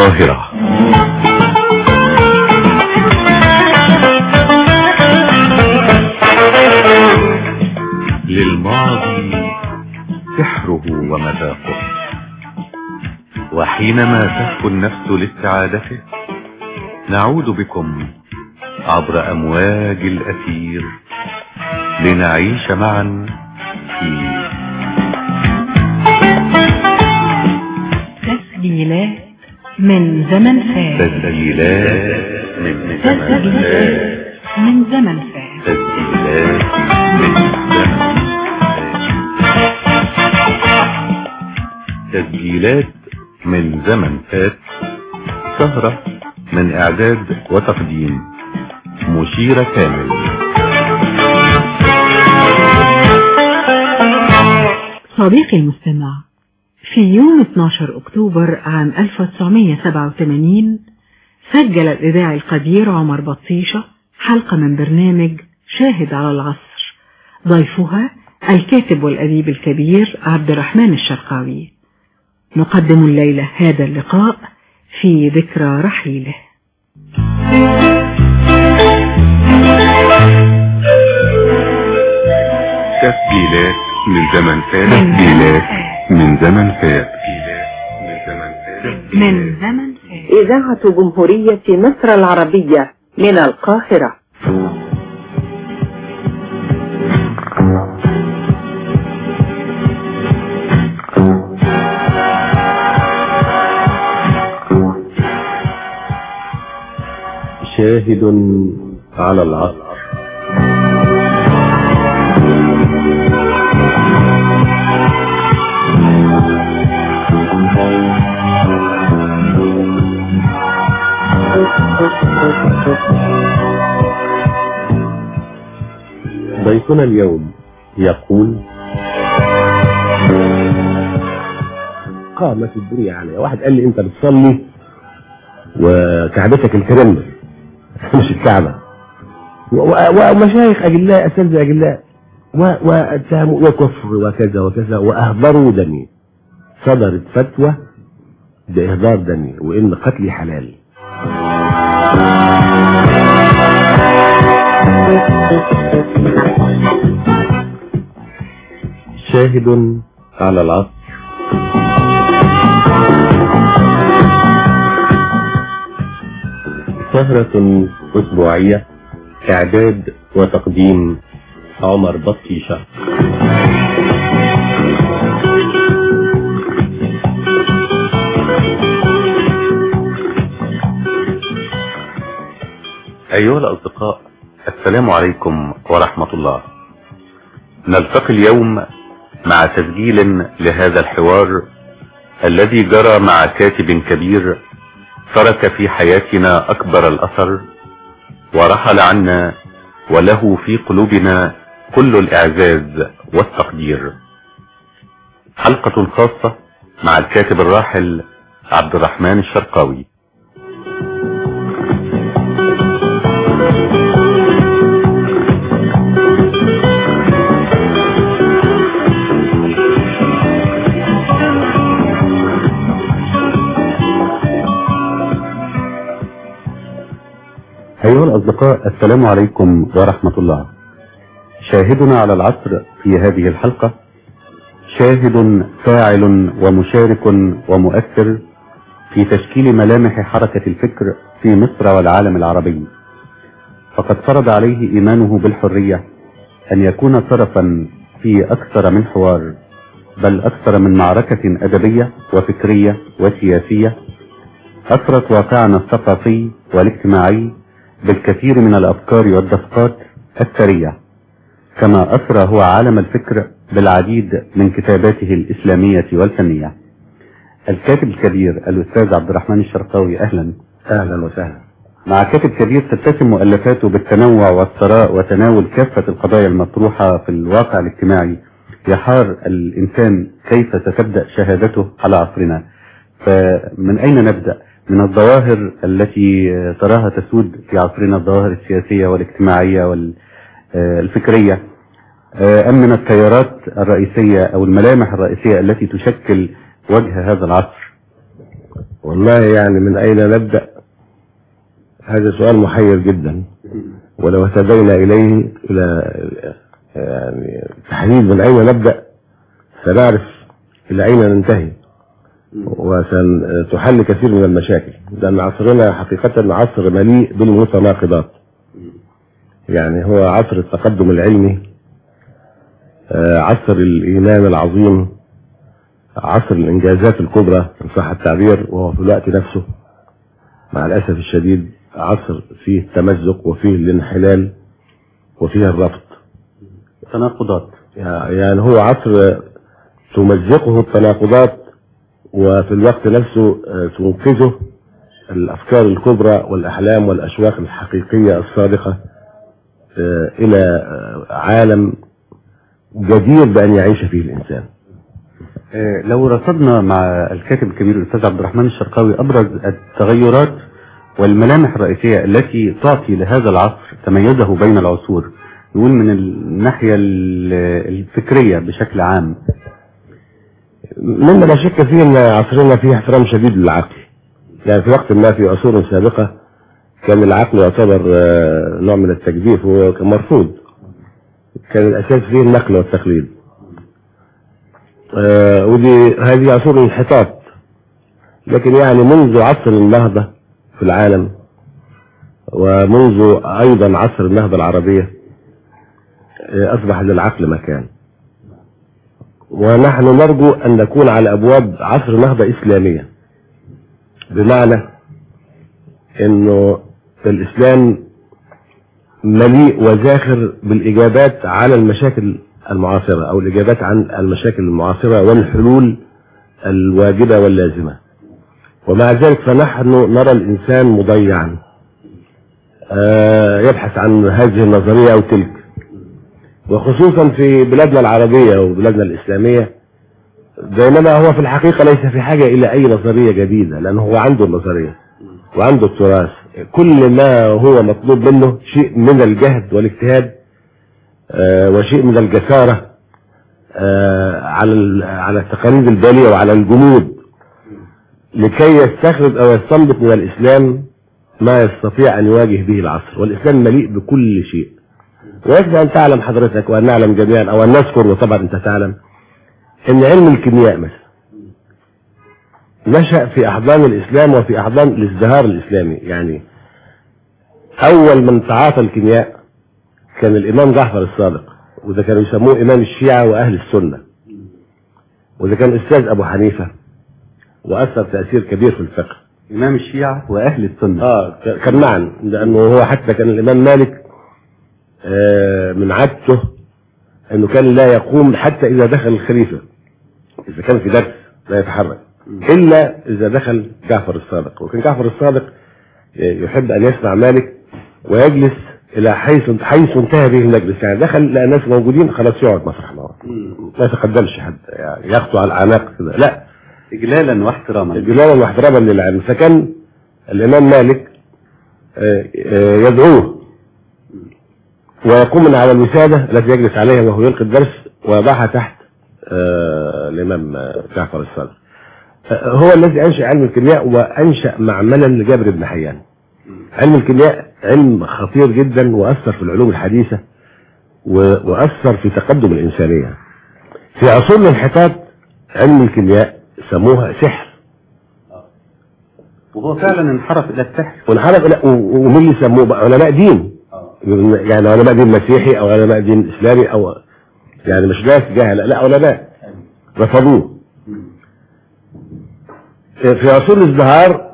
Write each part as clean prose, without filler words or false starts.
القاهرة. للماضي سحره ومذاقه، وحينما تهفو النفس لاستعادته نعود بكم عبر أمواج الأثير لنعيش معا في تسجيلات من زمن فات. تسجيلات من زمن فات. تسجيلات تسجيلات من زمن فات. سهرة من إعداد وتقديم مشيرة كامل. صديقي المستمع، في يوم 12 أكتوبر عام 1987 سجل الإذاعي القدير عمر بطيشة حلقة من برنامج شاهد على العصر، ضيفها الكاتب والأديب الكبير عبد الرحمن الشرقاوي. نقدم الليلة هذا اللقاء في ذكرى رحيله. تسجيلات من زمن فات. تسجيلات من زمن فات. من زمن فات. إذاعة جمهورية مصر العربية من القاهرة. شاهد على العصر. ضيفنا اليوم يقول: قامت الدنيا عليا. واحد قال لي انت بتصلي وكعبتك الكريمة مش الكعبة، ومشايخ اجلاء اساتذه اجلاء واتهموا وكفر وكذا وكذا واهدروا دمي. صدرت فتوى باهدار دمي وان قتلي حلال. شاهد على العصر. سهرة أسبوعية، إعداد وتقديم عمر بطيشة. أيها الأصدقاء، السلام عليكم ورحمة الله. نلتقي اليوم مع تسجيل لهذا الحوار الذي جرى مع كاتب كبير ترك في حياتنا أكبر الأثر ورحل عنا وله في قلوبنا كل الإعزاز والتقدير. حلقة خاصة مع الكاتب الراحل عبد الرحمن الشرقاوي. أيها الأصدقاء، السلام عليكم ورحمة الله. شاهدنا على العصر في هذه الحلقة شاهد فاعل ومشارك ومؤثر في تشكيل ملامح حركة الفكر في مصر والعالم العربي، فقد فرض عليه إيمانه بالحرية أن يكون طرفا في أكثر من حوار، بل أكثر من معركة أدبية وفكرية وسياسية أثرت واقعنا الثقافي والاجتماعي بالكثير من الأفكار والدفقات الثرية، كما أثرى هو عالم الفكر بالعديد من كتاباته الإسلامية والفنية. الكاتب الكبير الأستاذ عبد الرحمن الشرقاوي، أهلا. أهلا وسهلا. مع كاتب كبير تتسم مؤلفاته بالتنوع والثراء وتناول كافة القضايا المطروحة في الواقع الاجتماعي، يحار الإنسان كيف ستبدأ شهادته على عصرنا. فمن أين نبدأ؟ من الظواهر التي تراها تسود في عصرنا، الظواهر السياسية والاجتماعية والفكرية، أم من التيارات الرئيسية أو الملامح الرئيسية التي تشكل وجه هذا العصر؟ والله يعني من أين نبدأ؟ هذا سؤال محير جدا، ولو اهتدينا إليه إلى يعني تحديد من أين نبدأ سنعرف إلى أين ننتهي، وستحل كثير من المشاكل، لأن عصرنا حقيقة عصر مليء بالمتناقضات. يعني هو عصر التقدم العلمي، عصر الإيمان العظيم، عصر الإنجازات الكبرى إن صح التعبير، وهو في الوقت نفسه مع الأسف الشديد عصر فيه التمزق وفيه الانحلال وفيه الرفض، تناقضات. يعني هو عصر تمزقه التناقضات، وفي الوقت نفسه تنقذه الأفكار الكبرى والأحلام والأشواق الحقيقية الصادقة إلى عالم جدير بأن يعيش فيه الإنسان. لو رصدنا مع الكاتب الكبير الأستاذ عبد الرحمن الشرقاوي أبرز التغيرات والملامح الرئيسية التي تعطي لهذا العصر تميزه بين العصور، نقول من الناحية الفكرية بشكل عام. مما لا شك فيه أن عصرنا فيه احترام شديد للعقل. يعني في وقت ما في عصور سابقة كان العقل يعتبر نوع من التجديف وكان مرفوض، كان الأساس فيه النقل والتقليد، ودي هذه عصور الانحطاط. لكن يعني منذ عصر النهضة في العالم، ومنذ أيضا عصر النهضة العربية، أصبح للعقل مكان، ونحن نرجو أن نكون على أبواب عصر نهضة إسلامية، بمعنى أنه الإسلام مليء وزاخر بالإجابات على المشاكل المعاصرة، أو الإجابات عن المشاكل المعاصرة والحلول الواجبة واللازمة. ومع ذلك فنحن نرى الإنسان مضيعا، يبحث عن هذه النظرية أو تلك، وخصوصا في بلادنا العربية وبلادنا الإسلامية، بينما هو في الحقيقة ليس في حاجة إلى أي نظرية جديدة، لأنه هو عنده النظرية وعنده التراث. كل ما هو مطلوب منه شيء من الجهد والاجتهاد، وشيء من الجسارة على التقاليد البالية وعلى الجمود، لكي يستخرج أو يستنبط من الإسلام ما يستطيع أن يواجه به العصر. والإسلام مليء بكل شيء. ويجب أن تعلم حضرتك وأن نعلم جميعا، أو أن نذكر، وطبعا أنت تعلم، أن علم الكيمياء مثلا نشأ في أحضان الإسلام وفي أحضان الازدهار الإسلامي. يعني أول من تعاطى الكيمياء كان الإمام جعفر الصادق، وده كانوا يسموه إمام الشيعة وأهل السنة، وده كان أستاذ أبو حنيفة وأثر تأثير كبير في الفقه. إمام الشيعة وأهل السنة كان معا، لأنه هو حتى كان الإمام مالك من عادته أنه كان لا يقوم حتى إذا دخل الخليفة، إذا كان في درس لا يتحرك إلا إذا دخل جعفر الصادق. وكان جعفر الصادق يحب أن يسمع مالك ويجلس إلى حيث انتهى به المجلس. يعني دخل لقى الناس موجودين، خلاص يقعد مسرح معه، ما يتقدمش حد، يعني يخطو على الأعناق كده، لا، إجلالا واحتراما، إجلالا واحتراما للعلم. فكان الإمام مالك يدعوه ويقوم من على الوسادة التي يجلس عليها وهو يلقي الدرس، ويضعها تحت الإمام جعفر الصادق. هو الذي أنشأ علم الكيمياء، وأنشأ معملا لجابر بن حيان. علم الكيمياء علم خطير جدا، وأثر في العلوم الحديثة، وأثر في تقدم الإنسانية. في عصور الانحطاط علم الكيمياء سموها سحر، وهو فعلا انحرف إلى السحر، وانحرف إلى، ومن اللي سموه علماء دين، يعني علماء دين مسيحي أو علماء دين إسلامي، أو يعني مش ناس جاهلة، لا، علماء رفضوه. في عصور الازدهار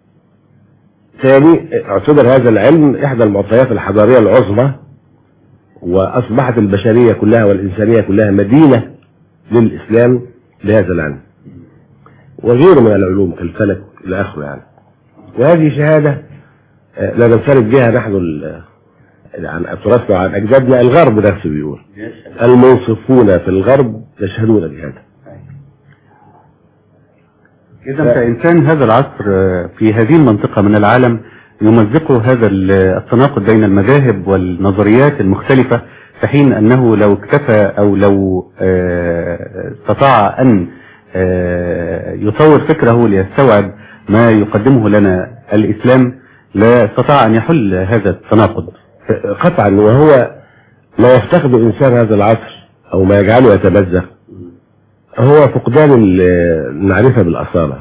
ثاني اعتبر هذا العلم إحدى المعطيات الحضارية العظمى، وأصبحت البشرية كلها والإنسانية كلها مدينة للإسلام لهذا العلم وغيره من العلوم كالفلك إلى آخره. يعني وهذه شهادة لا ننفرد بها نحن عن تراثنا وعن أجدادنا. الغرب نفسه بيقول المنصفون في الغرب يشهدون بهذا. إذا فإنسان هذا العصر في هذه المنطقة من العالم يمزقه هذا التناقض بين المذاهب والنظريات المختلفة، في حين أنه لو اكتفى أو لو استطاع أن يطور فكره ليستوعب ما يقدمه لنا الإسلام لا استطاع أن يحل هذا التناقض. قطعا. وهو ما يفتقده إنسان هذا العصر أو ما يجعله يتمزق هو فقدان المعرفة بالأصالة.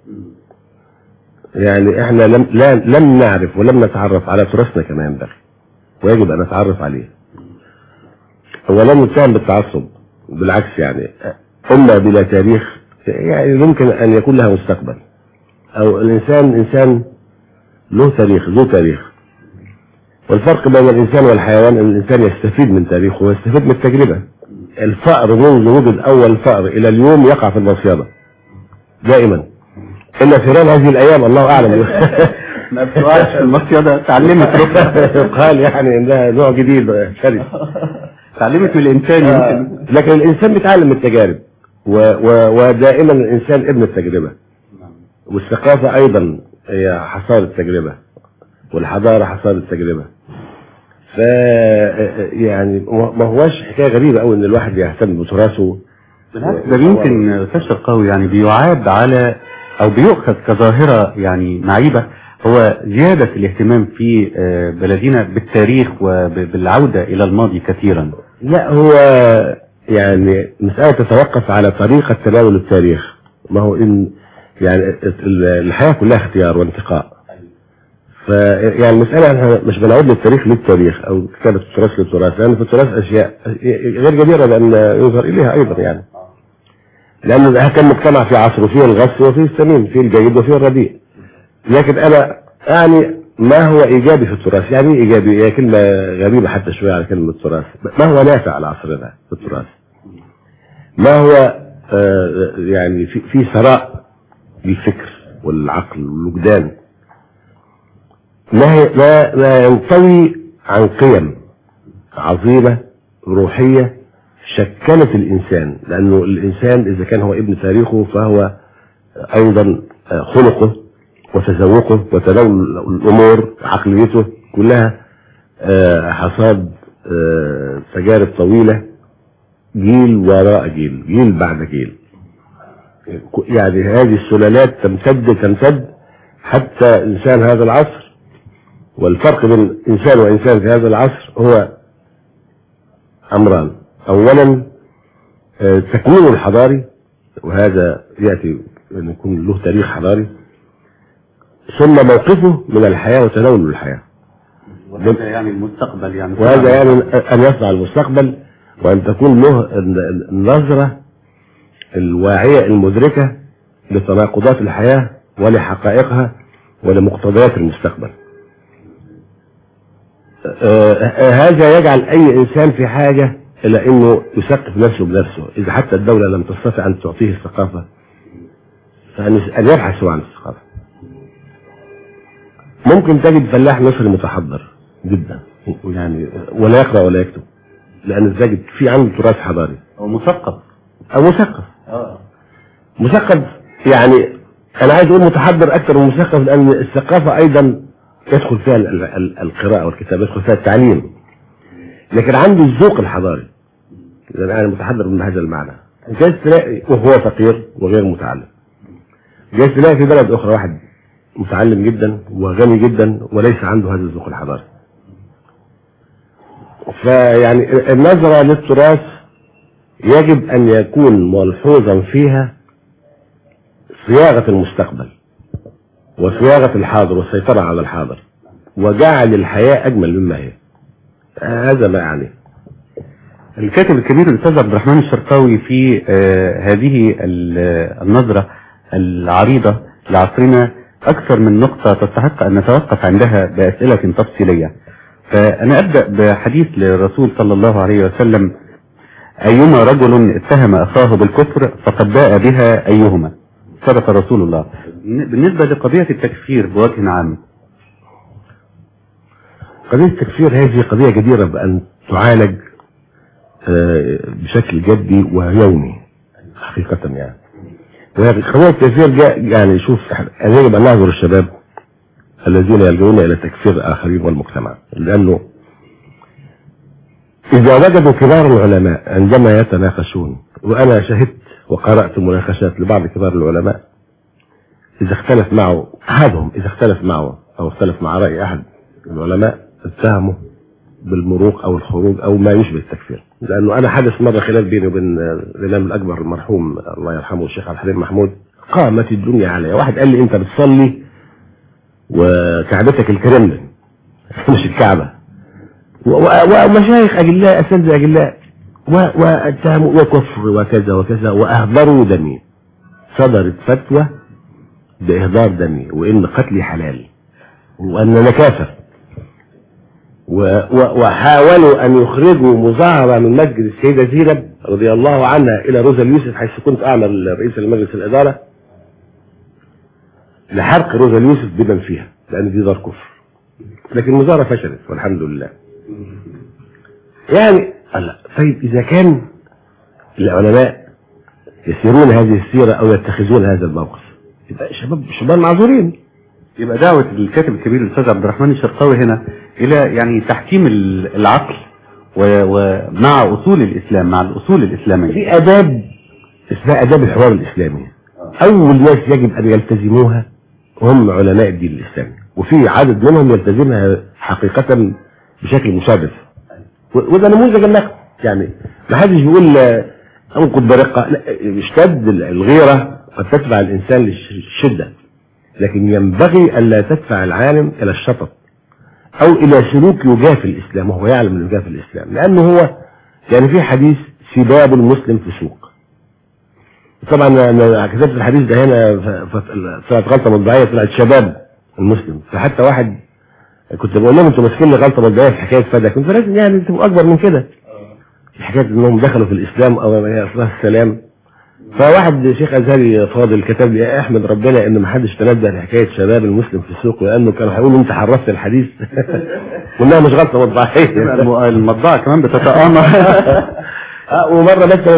يعني احنا لم نعرف ولم نتعرف على تراثنا كما ينبغي، ويجب أن نتعرف عليه. هو لم نتهم بالتعصب، بالعكس، يعني أمة بلا تاريخ يعني يمكن أن يكون لها مستقبل، أو الإنسان إنسان له تاريخ، ذو تاريخ. والفرق بين الإنسان والحيوان أن الإنسان يستفيد من تاريخه ويستفيد من التجربة. الفأر منذ وجد أول فأر إلى اليوم يقع في المصيدة دائما، إلا فيران هذه الأيام الله أعلم ما بتوعش في المصيدة، تعلمت قال يعني إنها نوع جديد شرس، تعلمت من الإنسان. لكن الإنسان بيتعلم من التجارب، ودائما الإنسان ابن التجربة. والثقافة أيضا هي حصاد التجربة، والحضارة حصاد التجربة. ف يعني ما هواش حكاية غريبة أوي إن الواحد يهتم بتراثه. بالعكس، ده يمكن أستاذ شرقاوي يعني بيعاب على أو بيؤخذ كظاهرة يعني معيبة، هو زيادة الاهتمام في بلدنا بالتاريخ وبالعودة إلى الماضي كثيرا. لا، هو يعني مسألة تتوقف على طريقة تناول التاريخ. ما هو إن يعني الحياة كلها اختيار وانتقاء. يعني المسألة احنا مش بنعود للتاريخ للتاريخ أو كتابة التراث للتراث، لأن في التراث أشياء غير جديرة بأن يظهر إليها أيضا، يعني لأن ده كان مجتمع في عصره فيه الغث وفيه السمين، فيه الجيد وفيه الرديء. لكن أنا يعني ما هو إيجابي في التراث؟ يعني إيجابي هي كلمة غريبة حتى شوية على كلمة التراث. ما هو نافع على عصرنا في التراث؟ ما هو يعني في ثراء للفكر والعقل والوجدان، ما ينطوي عن قيم عظيمة روحية شكلت الإنسان. لأنه الإنسان إذا كان هو ابن تاريخه فهو أيضا خلقه وتذوقه وتناول الأمور عقليته كلها حصاد تجارب طويلة، جيل وراء جيل، جيل بعد جيل. يعني هذه السلالات تمتد حتى إنسان هذا العصر. والفرق بين إنسان وإنسان في هذا العصر هو أمران: أولا تكوينه الحضاري، وهذا يأتي أن يكون له تاريخ حضاري، ثم موقفه من الحياة وتناوله الحياة. وهذا يعني المستقبل، يعني وهذا يعني أن يصنع المستقبل، وأن تكون له النظرة الواعية المدركة لتناقضات الحياة ولحقائقها ولمقتضيات المستقبل. هذا يجعل أي إنسان في حاجة إلى أنه يثقف نفسه بنفسه. إذا حتى الدولة لم تستطع أن تعطيه الثقافة فأن يبحث عن الثقافة. ممكن تجد فلاح مصري متحضر جدا يعني ولا يقرأ ولا يكتب، لأن تجد في عنده تراث حضاري. أو مثقف مثقف يعني أنا عايز أقول متحضر أكثر من مثقف، لأن الثقافة أيضا يدخل فيها القراءة والكتابة، يدخل فيها التعليم، لكن عنده الذوق الحضاري. إذا أنا متحضر من هذا المعنى. جايز تلاقي وهو فقير وغير متعلم، جايز تلاقي في بلد أخرى واحد متعلم جدا وغني جدا وليس عنده هذا الذوق الحضاري. فيعني النظرة للتراث يجب أن يكون ملحوظا فيها صياغة المستقبل وصياغة الحاضر والسيطرة على الحاضر وجعل الحياة أجمل مما هي. هذا ما يعني. الكاتب الكبير الأستاذ عبد الرحمن الشرقاوي في هذه النظرة العريضة لعصرنا أكثر من نقطة تستحق أن نتوقف عندها بأسئلة تفصيلية. فأنا أبدأ بحديث للرسول صلى الله عليه وسلم: أيما رجل اتهم أخاه بالكفر فقد باء بها أيهما. صدق رسول الله. بالنسبة لقضية التكفير بوجه عام، قضية التكفير هذه قضية جديرة بأن تعالج بشكل جدي ويومي حقيقة. يعني قضية التكفير يعني شوف، يجب أن نعذر الشباب الذين يلجؤون إلى تكفير الآخرين والمجتمع، لأنه إذا وجدوا كبار العلماء عندما يتناقشون، وأنا شهدت وقرأت مناقشات لبعض كبار العلماء إذا اختلف معه أحدهم، إذا اختلف معه أو اختلف مع رأي أحد العلماء اتهمه بالمروق أو الخروج أو ما يشبه التكفير. لأنه أنا حدث مرة خلاف بيني وبين الإمام الأكبر المرحوم الله يرحمه الشيخ عبد الحليم محمود، قامت الدنيا علي. واحد قال لي أنت بتصلي وكعبتك الكرملين مش الكعبة، ومشايخ أجلاء أساتذة أجلاء واتهموا وكفر وكذا وكذا وأهدروا دمي. صدرت فتوى بإهدار دمي وإن قتلي حلال وأن أنا كافر، وحاولوا أن يخرجوا مظاهرة من مسجد السيدة زينب رضي الله عنها إلى روزا اليوسف حيث كنت أعمل رئيس المجلس الإدارة لحرق روزا اليوسف بمن فيها لأن دي دار كفر، لكن المظاهرة فشلت والحمد لله. يعني طيب إذا كان العلماء يسيرون هذه السيرة أو يتخذون هذا الموقف يبقى شباب معذورين. يبقى دعوة الكاتب الكبير الأستاذ عبد الرحمن الشرقاوي هنا إلى يعني تحكيم العقل ومع أصول الإسلام، مع الأصول الإسلامية. في آداب اسمها آداب الحوار الإسلامي، أول ناس يجب أن يلتزموها هم علماء الدين الإسلامي، وفي عدد منهم يلتزمها حقيقة بشكل مشرف، وده نموذج لكم. يعني ما حدش بيقول أنقض برقة، لا، اشتد الغيرة قد تدفع الإنسان للشدة، لكن ينبغي ألا تدفع العالم إلى الشطط أو إلى سلوك يجافي الإسلام وهو يعلم أنه يجافي الإسلام، لأنه هو يعني في حديث سباب المسلم فسوق. طبعا أنا كتبت الحديث ده هنا طلعت غلطة مطبعية، طلعت شباب المسلم، فحتى واحد كنت بقول لهم انتوا ماسكين لي غلطة مطبعية في حكاية فدا، كنت لازم يعني تبقوا أكبر من كده، حكاية إنهم دخلوا في الإسلام أو هي أصلها السلام. فواحد شيخ أزهري فاضل كتب لي احمد ربنا ان ما حدش تنبه لحكايه شباب المسلم في السوق، لانه كانوا هيقولوا انت حرفت الحديث وانها مش غلطه مطبعيه. المطبعه كمان بتتآمر. ومره مثلا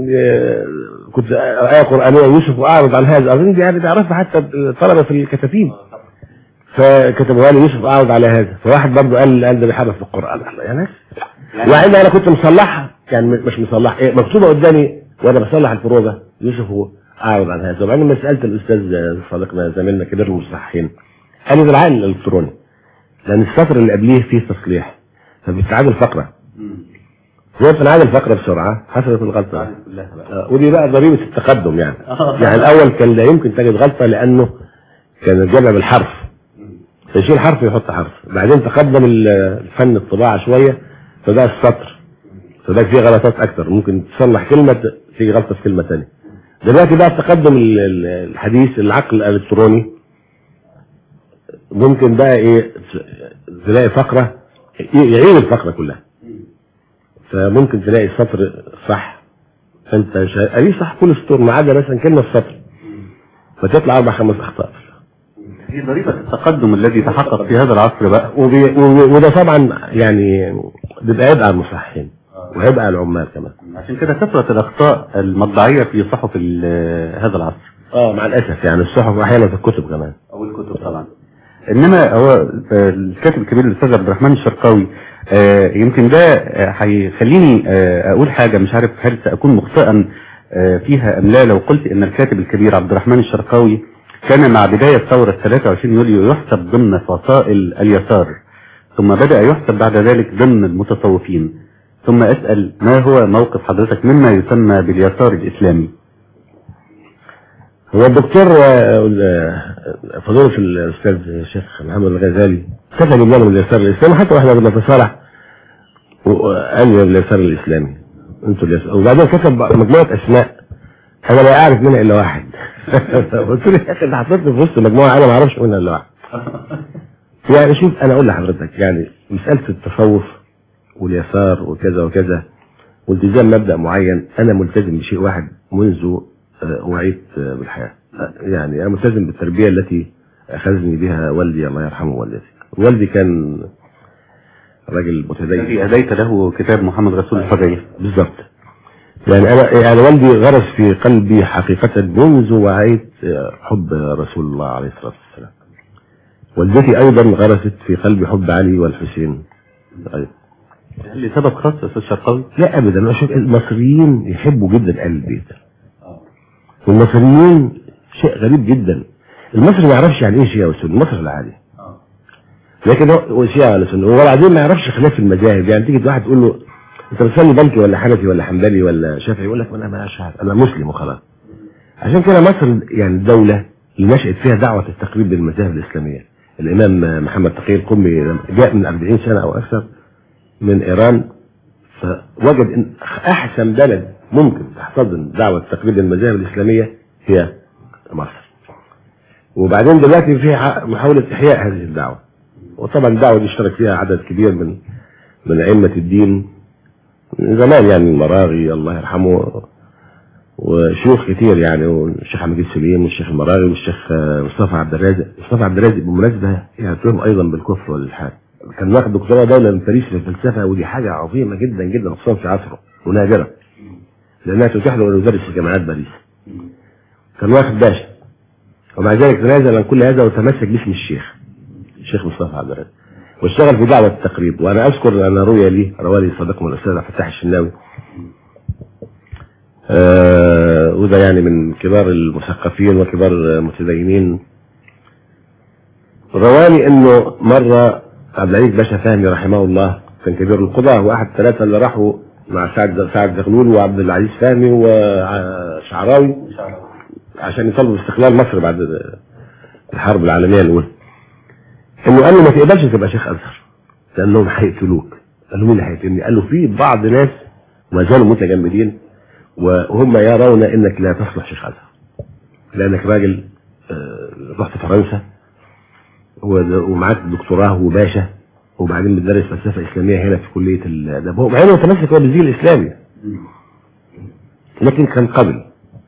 كنت آية قرآنية يوسف أعرض عن هذا، أظن دي يعني تعرفها حتى الطلبة في الكتاتيب، فكتبوها لي يوسف أعرض على هذا، فواحد برضه قال ده بيحرف في القرآن يا ناس. وعندما أنا كنت مصلحها يعني مش مصلح مكتوبة قدامي وانا بصلح الفروضه يوسف هو اعرض عن هذا. وبعدين لما سالت الاستاذ صديقنا زميلنا كبير المصححين قال لي ده العقل الالكتروني، لان السطر اللي قبليه فيه تصليح فبتعادل فقره، هو بتنعادل فقره بسرعه حصلت الغلطه. ودي بقى ضريبه التقدم يعني. يعني الاول كان لا يمكن تجد غلطه لانه كان الجمع بالحرف، فيشيل حرف يحط حرف، بعدين تقدم الفن الطباعه شويه فده السطر، فده فيه غلطات اكتر، ممكن تصلح كلمه تيجي غلطه في كلمه ثانيه. دلوقتي بقى تقدم الحديث العقل الالكتروني ممكن بقى ايه تلاقي فقره يعيد الفقره كلها، فممكن تلاقي السطر صح فانت اي صح كل السطور ما عدا مثلا كلمه السطر فتطلع 4 5 اخطاء. هي ضريبه التقدم الذي تحقق في هذا العصر بقى، وده طبعا يعني بيبقى عبء على المصححين وعبء على العمال كمان. عشان كده كثرت الاخطاء المطبعيه في صحف هذا العصر. مع الاسف يعني الصحف احيانا في الكتب كمان او الكتب طبعا. انما هو الكاتب الكبير الاستاذ عبد الرحمن الشرقاوي يمكن ده هيخليني اقول حاجه مش عارف هل ساكون مخطئا فيها ام لا لو قلت ان الكاتب الكبير عبد الرحمن الشرقاوي كان مع بدايه ثوره 23 يوليو يحسب ضمن فصائل اليسار، ثم بدأ يحسب بعد ذلك ضمن المتصوفين، ثم أسأل ما هو موقف حضرتك مما يسمى باليسار الإسلامي؟ هو الدكتور فضيلة الأستاذ الشيخ محمد الغزالي كتب لنا من اليسار الإسلامي، حتى واحنا بنتصارع وقال لي اليسار الإسلامي انتوا اليسار، وبعدين كتب مجموعة أسماء أنا لا أعرف منها إلا واحد. قلت له يا أخي أنت حطيتني في وسط مجموعة أنا ما أعرفش منها إلا واحد. يعني شوف أنا أقول لحضرتك يعني مسألة التصوف واليسار وكذا وكذا والتزام مبدأ معين، أنا ملتزم بشيء واحد منذ وعيت بالحياة. يعني أنا ملتزم بالتربية التي أخذني بها والدي الله يرحمه والدتي. والدي كان راجل متدين الذي أهديت له كتاب محمد رسول الحرية بالضبط. يعني أنا يعني والدي غرس في قلبي حقيقة منذ وعيت حب رسول الله عليه الصلاة والسلام. والدتي أيضا غرست في قلبي حب علي والحسين. هل لسبب خاص يا أستاذ شرقاوي؟ لا أبدا، أشوف المصريين يحبوا جدا أهل البيت، والمصريين شيء غريب جدا المصري ما يعرفش يعني ايه شيعة وسنة، المصري العادي. لكن هو شيعة ولا سنة، وبعدين ما يعرفش خلاف المذاهب. يعني تيجي واحد تقول له انت بتصلي مالكي ولا حنفي ولا حنبلي ولا شافعي، يقول لك انا ما عارف، انا مسلم وخلاص. عشان كده مصر يعني الدولة اللي نشأت فيها دعوة التقريب بالمذاهب الإسلامية. الإمام محمد تقي القمي جاء من 40 سنة أو أكثر من إيران، فوجد إن أحسن بلد ممكن تحتضن دعوة تقريب المذاهب الإسلامية هي مصر. وبعدين دلوقتي في محاولة إحياء هذه الدعوة، وطبعا الدعوة دي اشترك فيها عدد كبير من أئمة الدين من زمان، يعني المراغي الله يرحمه وشيوخ كتير، يعني والشيخ عبد المجيد سليم والشيخ المراغي والشيخ مصطفى عبد الرازق. مصطفى عبد الرازق بالمناسبة يعتبرهم أيضا بالكفر والإلحاد، كان واخد دكتوراه دولة من باريس في الفلسفة، ودي حاجة عظيمة جدا جدا خصوصا في عصره ونادرة لأنها تتيح له أن يدرس في جامعات باريس. كان واخد باشا، ومع ذلك تنازل عن كل هذا وتمسك باسم الشيخ مصطفى عبد الرازق، واشتغل في دعوة التقريب. وأنا أذكر أن روى لي صديقنا الأستاذ فتح الشناوي، وده يعني من كبار المثقفين وكبار المتدينين، رواني انه مرة عبد العزيز باشا فهمي رحمه الله كان كبير القضاة، واحد 3 اللي راحوا مع سعد زغلول وعبد العزيز فهمي وشعراوي عشان يطلبوا استقلال مصر بعد الحرب العالمية الأولى، انه قال له ما تقبلش تبقى شيخ ازهر لانهم هيقتلوك. قال له مين اللي هيقتلني؟ قال له في بعض ناس ما زالوا متجمدين وهم يرون انك لا تصلح شيخ ازهر لانك راجل رحت فرنسا ومعاك دكتوراه وباشا وبعدين بتدرس فلسفه اسلاميه هنا في كليه الاداب. هو مع انه متمسك هو بالزي الاسلامي لكن كان قبل،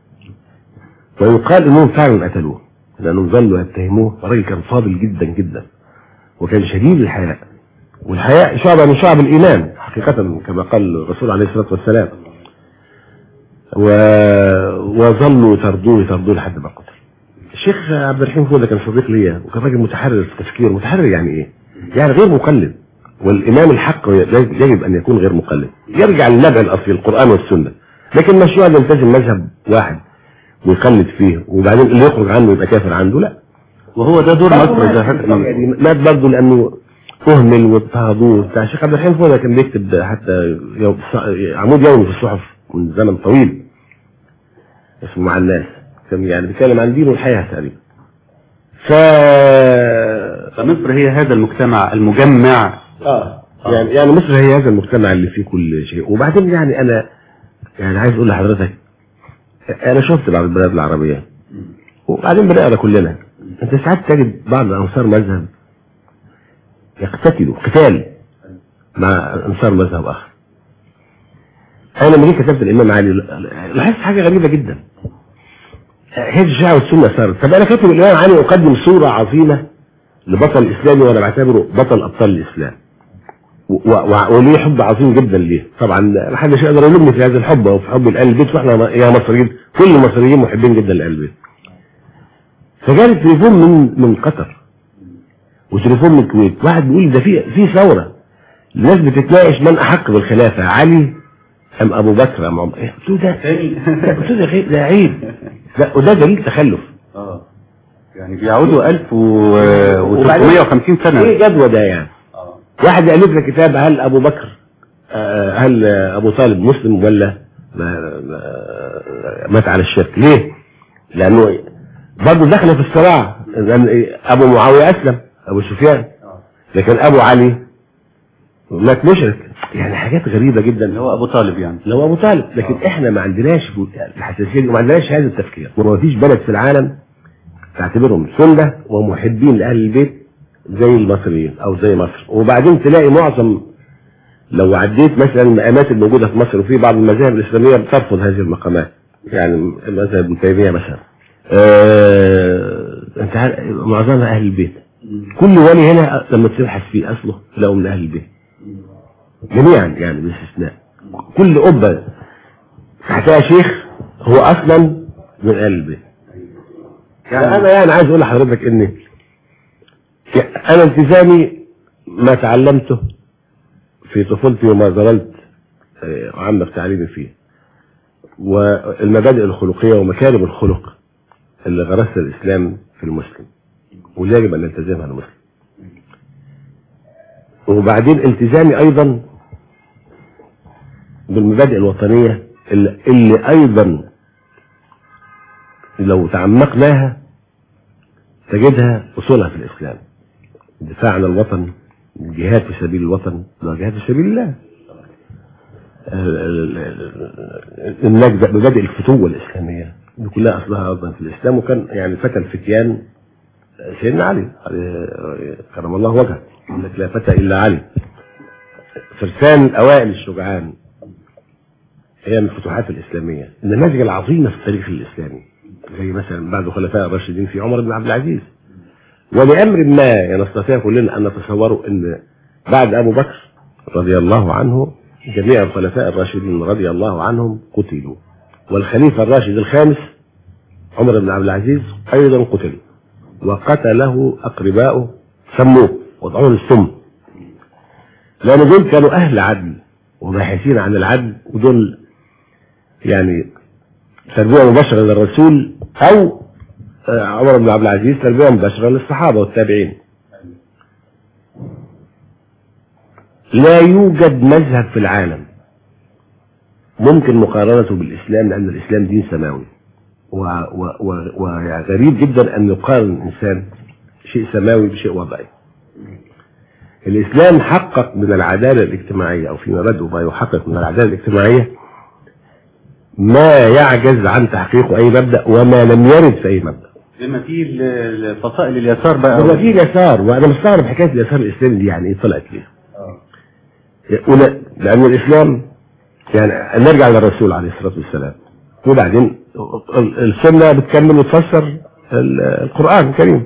ويقال انهم فعلا قتلوه لانهم ظلوا يتهموه. الراجل كان فاضل جدا جدا وكان شديد الحياء، والحياء شعبه من شعب الايمان حقيقه كما قال الرسول عليه الصلاه والسلام. وظلوا يطردوه لحد ما قتل. الشيخ عبد الرحيم فوده كان صديق ليا وكان راجل متحرر في التفكير. متحرر يعني ايه؟ يعني غير مقلد، والامام الحق يجب ان يكون غير مقلد، يرجع للنبع الاصلي القران والسنه، لكن مش يقعد يلتزم مذهب واحد ويقلد فيه وبعدين اللي يخرج عنه يبقى كافر عنده، لا. وهو ده دور مصر يعني مات برضه لانه اهمل واضطهدوه. بتاع الشيخ عبد الرحيم فوده كان بيكتب حتى عمود يومي في الصحف من زمن طويل اسمه مع الناس، كان يعني بيتكلم عن دين والحياه تقريبا. فمصر هي هذا المجتمع المجمع. يعني مصر هي هذا المجتمع اللي فيه كل شيء. وبعدين يعني انا يعني عايز اقول لحضرتك انا شفت بعض البلاد العربيه وبعدين بنقرا كلنا، انت ساعات تجد بعض انصار مذهب يقتتلوا قتال مع انصار مذهب اخر. انا لما جيت كتبت الامام علي لاحظت حاجه غريبه جدا، هي الشيعة والسنه صارت. طب انا كاتب الامام علي اقدم صوره عظيمه لبطل اسلامي وانا بعتبره بطل ابطال الاسلام وليه حب عظيم جدا ليه. طبعا ما حدش يقدر يلومني في هذا الحب او في حب لاهل البيت، واحنا يا مصريين كل المصريين محبين جدا لاهل البيت. فجالي تليفون من قطر وتليفون من الكويت، واحد بيقول ده في ثوره الناس بتتناقش من احق بالخلافه، علي ام ابو بكر ام عمر. قلت له ده عيب، وده دليل تخلف. يعني بيعودوا 1350 سنه. ايه جدوى ده يعني؟ واحد يألف لك كتاب هل ابو بكر هل ابو طالب مسلم ولا مات على الشرك؟ ليه؟ لانه برضه دخل في الصراع. ابو معاويه اسلم، ابو سفيان، لكن ابو علي مات مشرك. يعني حاجات غريبه جدا. اللي هو ابو طالب يعني لو ابو طالب، لكن احنا ما عندناش الحساسيه دي وما عندناش هذا التفكير، وما فيش بلد في العالم تعتبرهم سنه ومحبين لاهل البيت زي المصريين او زي مصر. وبعدين تلاقي معظم لو عديت مثلا المقامات الموجوده في مصر، وفي بعض المذاهب الاسلاميه بترفض هذه المقامات، يعني مذهب ابن تيميه مثلا انت معظمها اهل البيت. كل ولي هنا لما تبحث فيه اصله تلاقوا من اهل البيت جميعا يعني باستثناء. كل قبه تحتها شيخ هو اصلا من اهل البيت. يعني انا يعني عايز اقول لحضرتك ان انا التزامي ما تعلمته في طفولتي وما زلت عامة تعليمي فيه، والمبادئ الخلقيه ومكارم الخلق اللي غرسها الإسلام في المسلم، واللي يجب أن يلتزمها المسلم. وبعدين التزامي أيضا بالمبادئ الوطنية اللي أيضا لو تعمقناها تجدها أصولها في الإسلام. الدفاع عن الوطن، الجهاد في سبيل الوطن، الجهاد في سبيل الله، مبادئ الفتوة الإسلامية دي كلها أصلها أيضا في الإسلام. وكان يعني فتى الفتيان سيدنا علي كرم الله وجهه، يقول لك لا فتى إلا علي. فرسان الأوائل الشجعان هي من الفتوحات الإسلامية، النماذج العظيمة في التاريخ الإسلامي، زي مثلا بعد خلفاء الراشدين في عمر بن عبد العزيز. ولأمر ما نستطيع كلنا أن نتصوره أن بعد أبو بكر رضي الله عنه جميع الخلفاء الراشدين رضي الله عنهم قتلوا، والخليفة الراشد الخامس عمر بن عبد العزيز أيضا قتل، وقتله أقرباؤه سموه وضعوه للسم، لأن دول كانوا أهل عدل وباحثين عن العدل، ودول يعني تربية مباشرة للرسول، أو عمر بن عبد العزيز تربية مباشرة للصحابة والتابعين. لا يوجد مذهب في العالم ممكن مقارنته بالإسلام، لأن الإسلام دين سماوي، وغريب جدا أن يقارن الإنسان شيء سماوي بشيء وضعي. الإسلام حقق من العدالة الاجتماعية، أو في مبادئه ما يحقق من العدالة الاجتماعية ما يعجز عن تحقيقه أي مبدأ، وما لم يرد في أي مبدأ. لما في الفصائل اليسار بقى، لما في اليسار، وأنا مستغرب حكاية اليسار الإسلامي دي يعني إيه طلعت ليه؟ لأن الإسلام يعني نرجع للرسول عليه الصلاة والسلام، وبعدين السنة بتكمل وتفسر القرآن الكريم.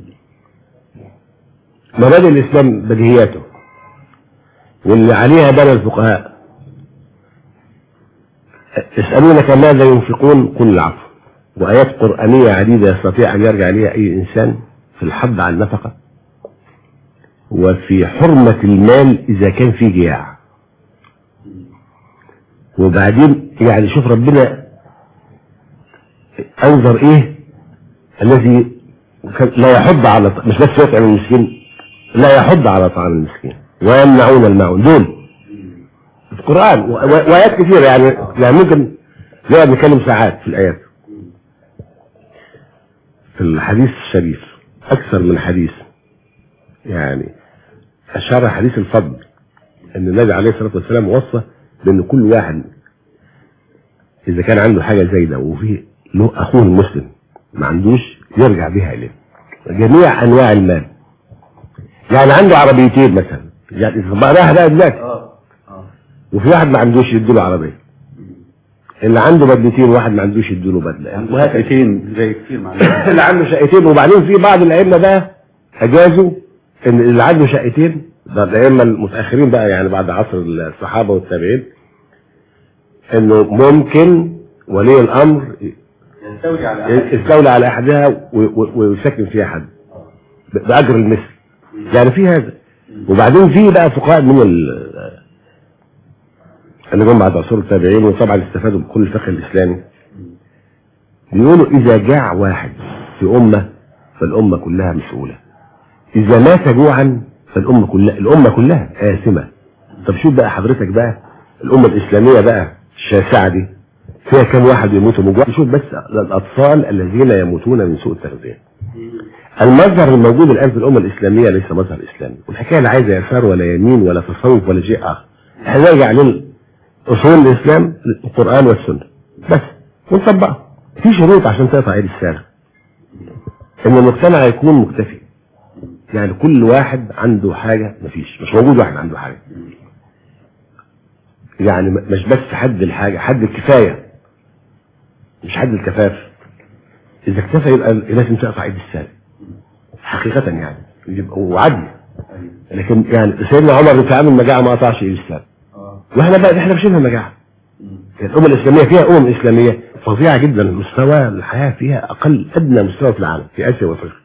مبادئ الإسلام بديهياته واللي عليها بنى الفقهاء. يسألونك ماذا ينفقون قل العفو، وآيات قرآنية عديدة يستطيع أن يرجع إليها أي إنسان في الحض على النفقة، وفي حرمة المال إذا كان في جياع. وبعدين يعني شوف ربنا أنظر إيه الذي لا يحض على، مش بس يطعم المسكين، لا يحض على طعام المسكين ويمنعون الماعون، دول القرآن وآيات كثيرة يعني ممكن نقعد نتكلم ساعات في الآيات. في الحديث الشريف أكثر من حديث، يعني أشار حديث الفضل أن النبي عليه الصلاة والسلام وصى بأن كل واحد إذا كان عنده حاجة زي ده وفيه له أخوه المسلم ما عندوش يرجع بها إليه جميع أنواع المال. يعني عنده عربيتين مثلا، يعني بقى ده دلوقتي، وفي واحد ما عندوش يديله عربية، اللي عنده بدلتين واحد ما عندوش يديله بدلة، شقتين زي كتير معلش اللي عنده شقتين. وبعدين في بعض الأئمة بقى أجازوا إن اللي عنده شقتين، ده الأئمة المتأخرين بقى يعني بعد عصر الصحابة والتابعين، إنه ممكن ولي الأمر يستولي على أحدها ويسكن فيها حد بأجر المثل، يعني في هذا. وبعدين في بقى فقهاء من اللي جم بعد عصور التابعين وطبعا استفادوا بكل الفقه الإسلامي، بيقولوا إذا جاع واحد في أمة فالأمة كلها مسؤولة، إذا مات جوعا فالأمة كلها آثمة. طب شوف بقى حضرتك بقى الأمة الإسلامية بقى الشاسعة دي فيها كم واحد يموتوا من جوع؟ شوف بس الأطفال الذين يموتون من سوء التغذية. المظهر الموجود الآن في الأمة الإسلامية ليس مظهر إسلامي، والحكاية لا عايزة يسار ولا يمين ولا تصوف ولا شيء آخر. احنا نرجع لأصول الإسلام القرآن والسنة بس ونطبقها. في شروط عشان تقطع ايد السارق، إن المجتمع يكون مكتفي، يعني كل واحد عنده حاجة، مش موجود واحد عنده حاجة، يعني مش بس حد الحاجة، حد الكفاية مش حد الكفاف. إذا اكتفى يبقى لازم تقطع ايد السارق حقيقة، يعني يبقى وعدل. لكن يعني سيدنا عمر بيتعامل مجاعة ما قطعش ايد السارق، واحنا بقى احنا بشبه مجاعة. الأمة الإسلامية فيها أمم إسلامية فظيعة جدا، مستوى الحياة فيها أقل أدنى مستوى في العالم، في آسيا وأفريقيا.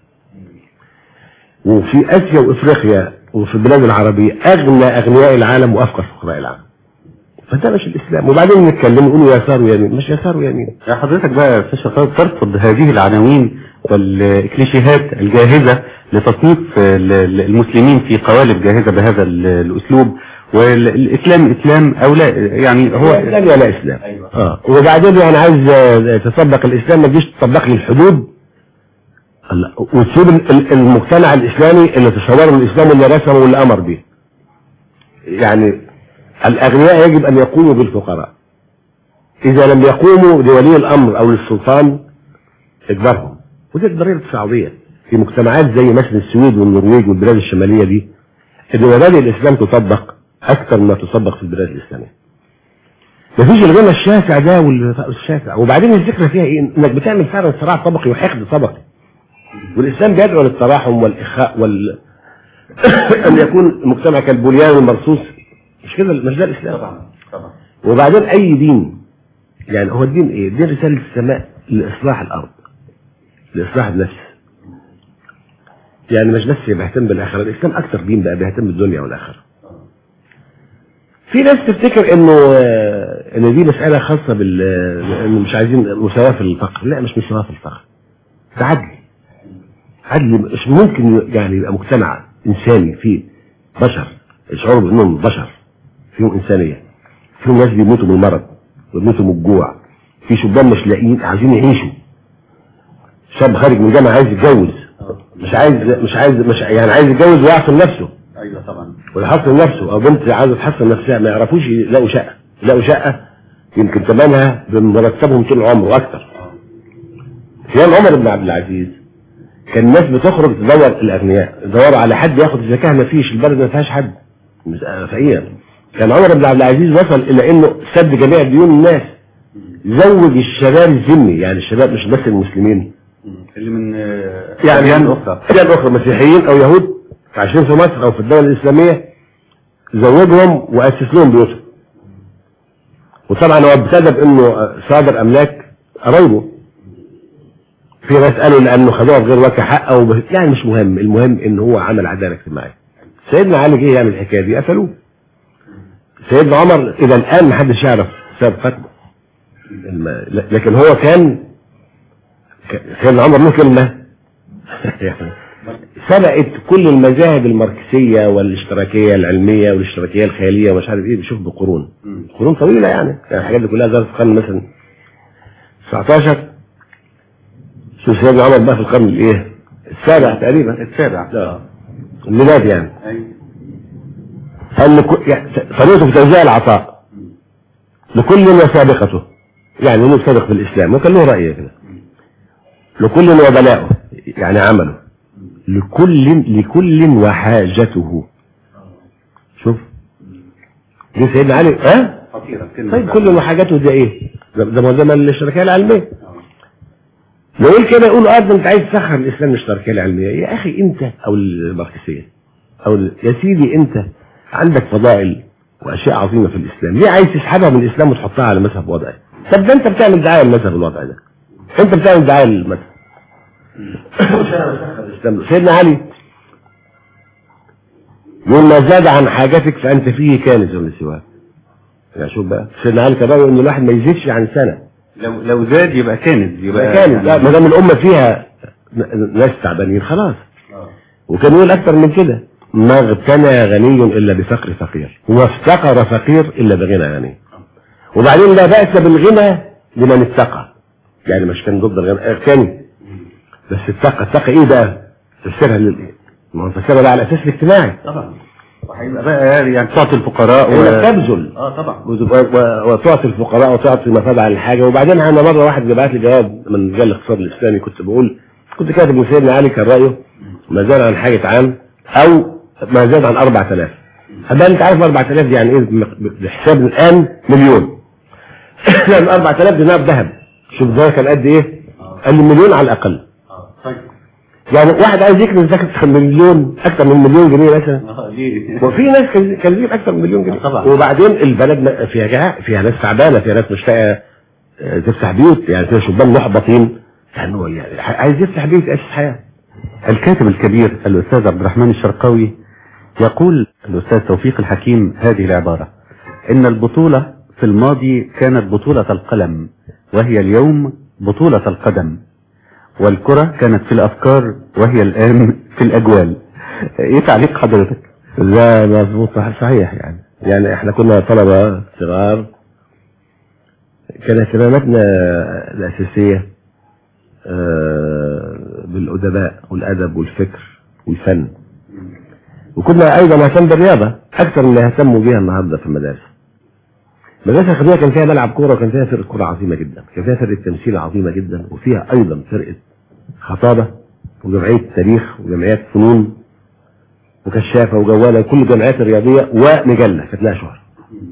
وفي آسيا وأفريقيا وفي البلاد العربية أغنى أغنياء العالم وأفقر فقراء العالم. فده مش الاسلام. وبعدين نتكلم نقول يسار ويمين، مش يسار ويمين. حضرتك بقى يا استاذ شطار ترفض هذه العناوين والكليشيهات الجاهزة لتصنيف المسلمين في قوالب جاهزة بهذا الاسلوب، والاسلام اسلام او لا، يعني هو اسلام ولا اسلام. أيوة. وبعدين يعني عايز تطبق الاسلام، ما تجيش تطبق لي الحدود وتسيب المجتمع الاسلامي اللي تصوره الاسلام واللي رسمه واللي امر به. يعني الاغنياء يجب ان يقوموا بالفقراء، اذا لم يقوموا لولي الامر او للسلطان اجبرهم. ودي الضريبه السعوديه في مجتمعات زي مثلا السويد والنرويج والبلاد الشماليه دي، ان مبادئ الاسلام تطبق اكثر ما تطبق في البلاد الاسلاميه. مفيش الغنى الشاسع ده والشاسع. وبعدين الفكره فيها ايه؟ انك بتعمل فعلا صراع طبقي وحقد طبقي، والاسلام بيدعو للتراحم والاخاء ان يكون المجتمع كالبنيان المرصوص. مش كده؟ مش ده الاسلام طبعا. وبعدين اي دين، يعني هو الدين ايه؟ الدين رساله السماء لاصلاح الارض، لاصلاح النفس. يعني مش بس بيهتم بالاخره، الاسلام اكثر دين بقى بيهتم بالدنيا والاخره. في ناس تفتكر ان دي مساله خاصه انه مش عايزين مساواه في الفقر. لا، مش مساواه في الفقر، ده عدل. مش ممكن يعني يبقى مجتمع انساني فيه بشر يشعروا بانهم بشر، فيهم انسانيه، فيهم ناس بيموتوا من المرض وبيموتوا من الجوع، في شبان مش لاقيين عايزين يعيشوا، شاب خارج من الجامعه عايز يتجوز، مش يعني عايز يتجوز ويعصم نفسه. ايوه طبعا. ويحصن نفسه، او بنت عايزه تحصن نفسها، ما يعرفوش يلاقوا شقه يمكن ثمنها بمرتبهم طول العمر واكثر. ايام عمر بن عبد العزيز كان الناس بتخرج تدور، الاغنياء يدوروا على حد ياخد الزكاه، ما فيش، البلد ما فيهاش حد فقير. كان عمر بن عبد العزيز وصل الى انه سد جميع ديون الناس، زوج الشباب الذمي، يعني الشباب مش بس المسلمين اللي من يعني اديان اخرى مسيحيين او يهود عايشين في مصر او في الدولة الاسلامية، زوجهم واسس لهم بيوتهم. وطبعا هو ابتدى بانه صادر املاك قرايبه. في ناس قالوا لانه خدوها بغير وجه حق او يعني مش مهم، المهم ان هو عمل عداله اجتماعيه. سيدنا علي جه يعمل الحكايه دي قفلوه. سيدنا عمر الى الان ما حدش يعرف سبب قتله، لكن هو كان سيدنا عمر له كلمه يعني سبقت كل المذاهب الماركسيه والاشتراكيه العلميه والاشتراكيه الخياليه ومش عارف ايه، بشوف بقرون طويله يعني الحاجات دي كلها ظهرت في القرن مثلا 19. شوف سيدنا عمر بقى في القرن الايه؟ السابع تقريبا، السابع الميلاد يعني. ايوه. قال طريقته في توزيع العطاء لكل وسابقته، يعني له سابق في الاسلام وكان له راي كده. لكل وبلاؤه يعني عمله، لكل وحاجته. شوف دي سيدنا علي خطيره. طيب كل وحاجته ده ايه؟ ده من الاشتراكيه العلميه. نقول كده يقولوا ده انت عايز تسخر الاسلام الاشتراكيه العلميه. يا اخي انت او الماركسيه او يا سيدي انت عندك فضائل واشياء عظيمه في الاسلام، ليه عايز تسحبها من الاسلام وتحطها على مذهب وضعي؟ طب ده انت بتعمل دعايه لمذهب الوضع ده، انت بتعمل دعايه للمذهب. سيدنا علي يقول ما زاد عن حاجتك فانت فيه كانز ولا سواه. يعني شوف بقى سيدنا علي كمان ان الواحد ما يزيدش عن سنه، لو زاد يبقى كانز، كانز. لا ما دام الامه فيها ناس تعبانين خلاص. وكان يقول اكتر من كده، ما اغتنى غني الا بفقر فقير، وافتقر فقير الا بغنى غني. وبعدين لا باس بالغنى لمن اتقى، يعني مش كان ضد الغنى اغتني بس اتقى ايه بقى؟ تفسيرها للايه؟ ما هو تفسيرها بقى على الاساس الاجتماعي طبعا. وهيبقى بقى يعني تعطي الفقراء تبذل طبعا وتعطي الفقراء وتعطي مفادع للحاجه. وبعدين انا مره واحد بعت لي جواب من مجله الاقتصاد الاسلامي، كنت كاتب ان سيدنا علي كان رايه ما زاد عن حاجه عام او ما زاد عن 4000. هل انت عارف 4000 دي يعني ايه بحساب الان؟ مليون. لان 4000 دينار ذهب، شوف ده كان قد ايه؟ قال لي مليون على الاقل. طيب يعني واحد عايز يكنز زكاه مليون، اكثر من مليون جنيه مثلا. وفي ناس كان يجيب اكثر من مليون جنيه طبعا. وبعدين البلد فيها ناس تعبانه، فيها ناس مشتاقه تفتح بيوت، يعني فيها شبان محبطين، يعني عايز يفتح بيت يأسس حياه. الكاتب الكبير الاستاذ عبد الرحمن الشرقاوي يقول الاستاذ توفيق الحكيم هذه العباره: ان البطوله في الماضي كانت بطولة القلم، وهي اليوم بطولة القدم، والكرة كانت في الأفكار وهي الآن في الأجوال. إيه تعليق حضرتك؟ لا مظبوط صحيح. يعني احنا كنا طلبة صغار، كان اهتماماتنا الأساسية بالأدباء والأدب والفكر والفن، وكنا أيضا نهتم بالرياضة أكثر من اللي يهتموا بها النهاردة في المدارس. المدرسة الخدمية كان فيها ملعب كورة، وكان فيها فرقة كورة عظيمة جدا، كان فيها فرقة تمثيل عظيمة جدا، وفيها أيضا فرقة خطابة وجمعية تاريخ وجمعيات فنون وكشافة وجوالة وكل الجمعيات الرياضية ومجلة كانت لها شهر.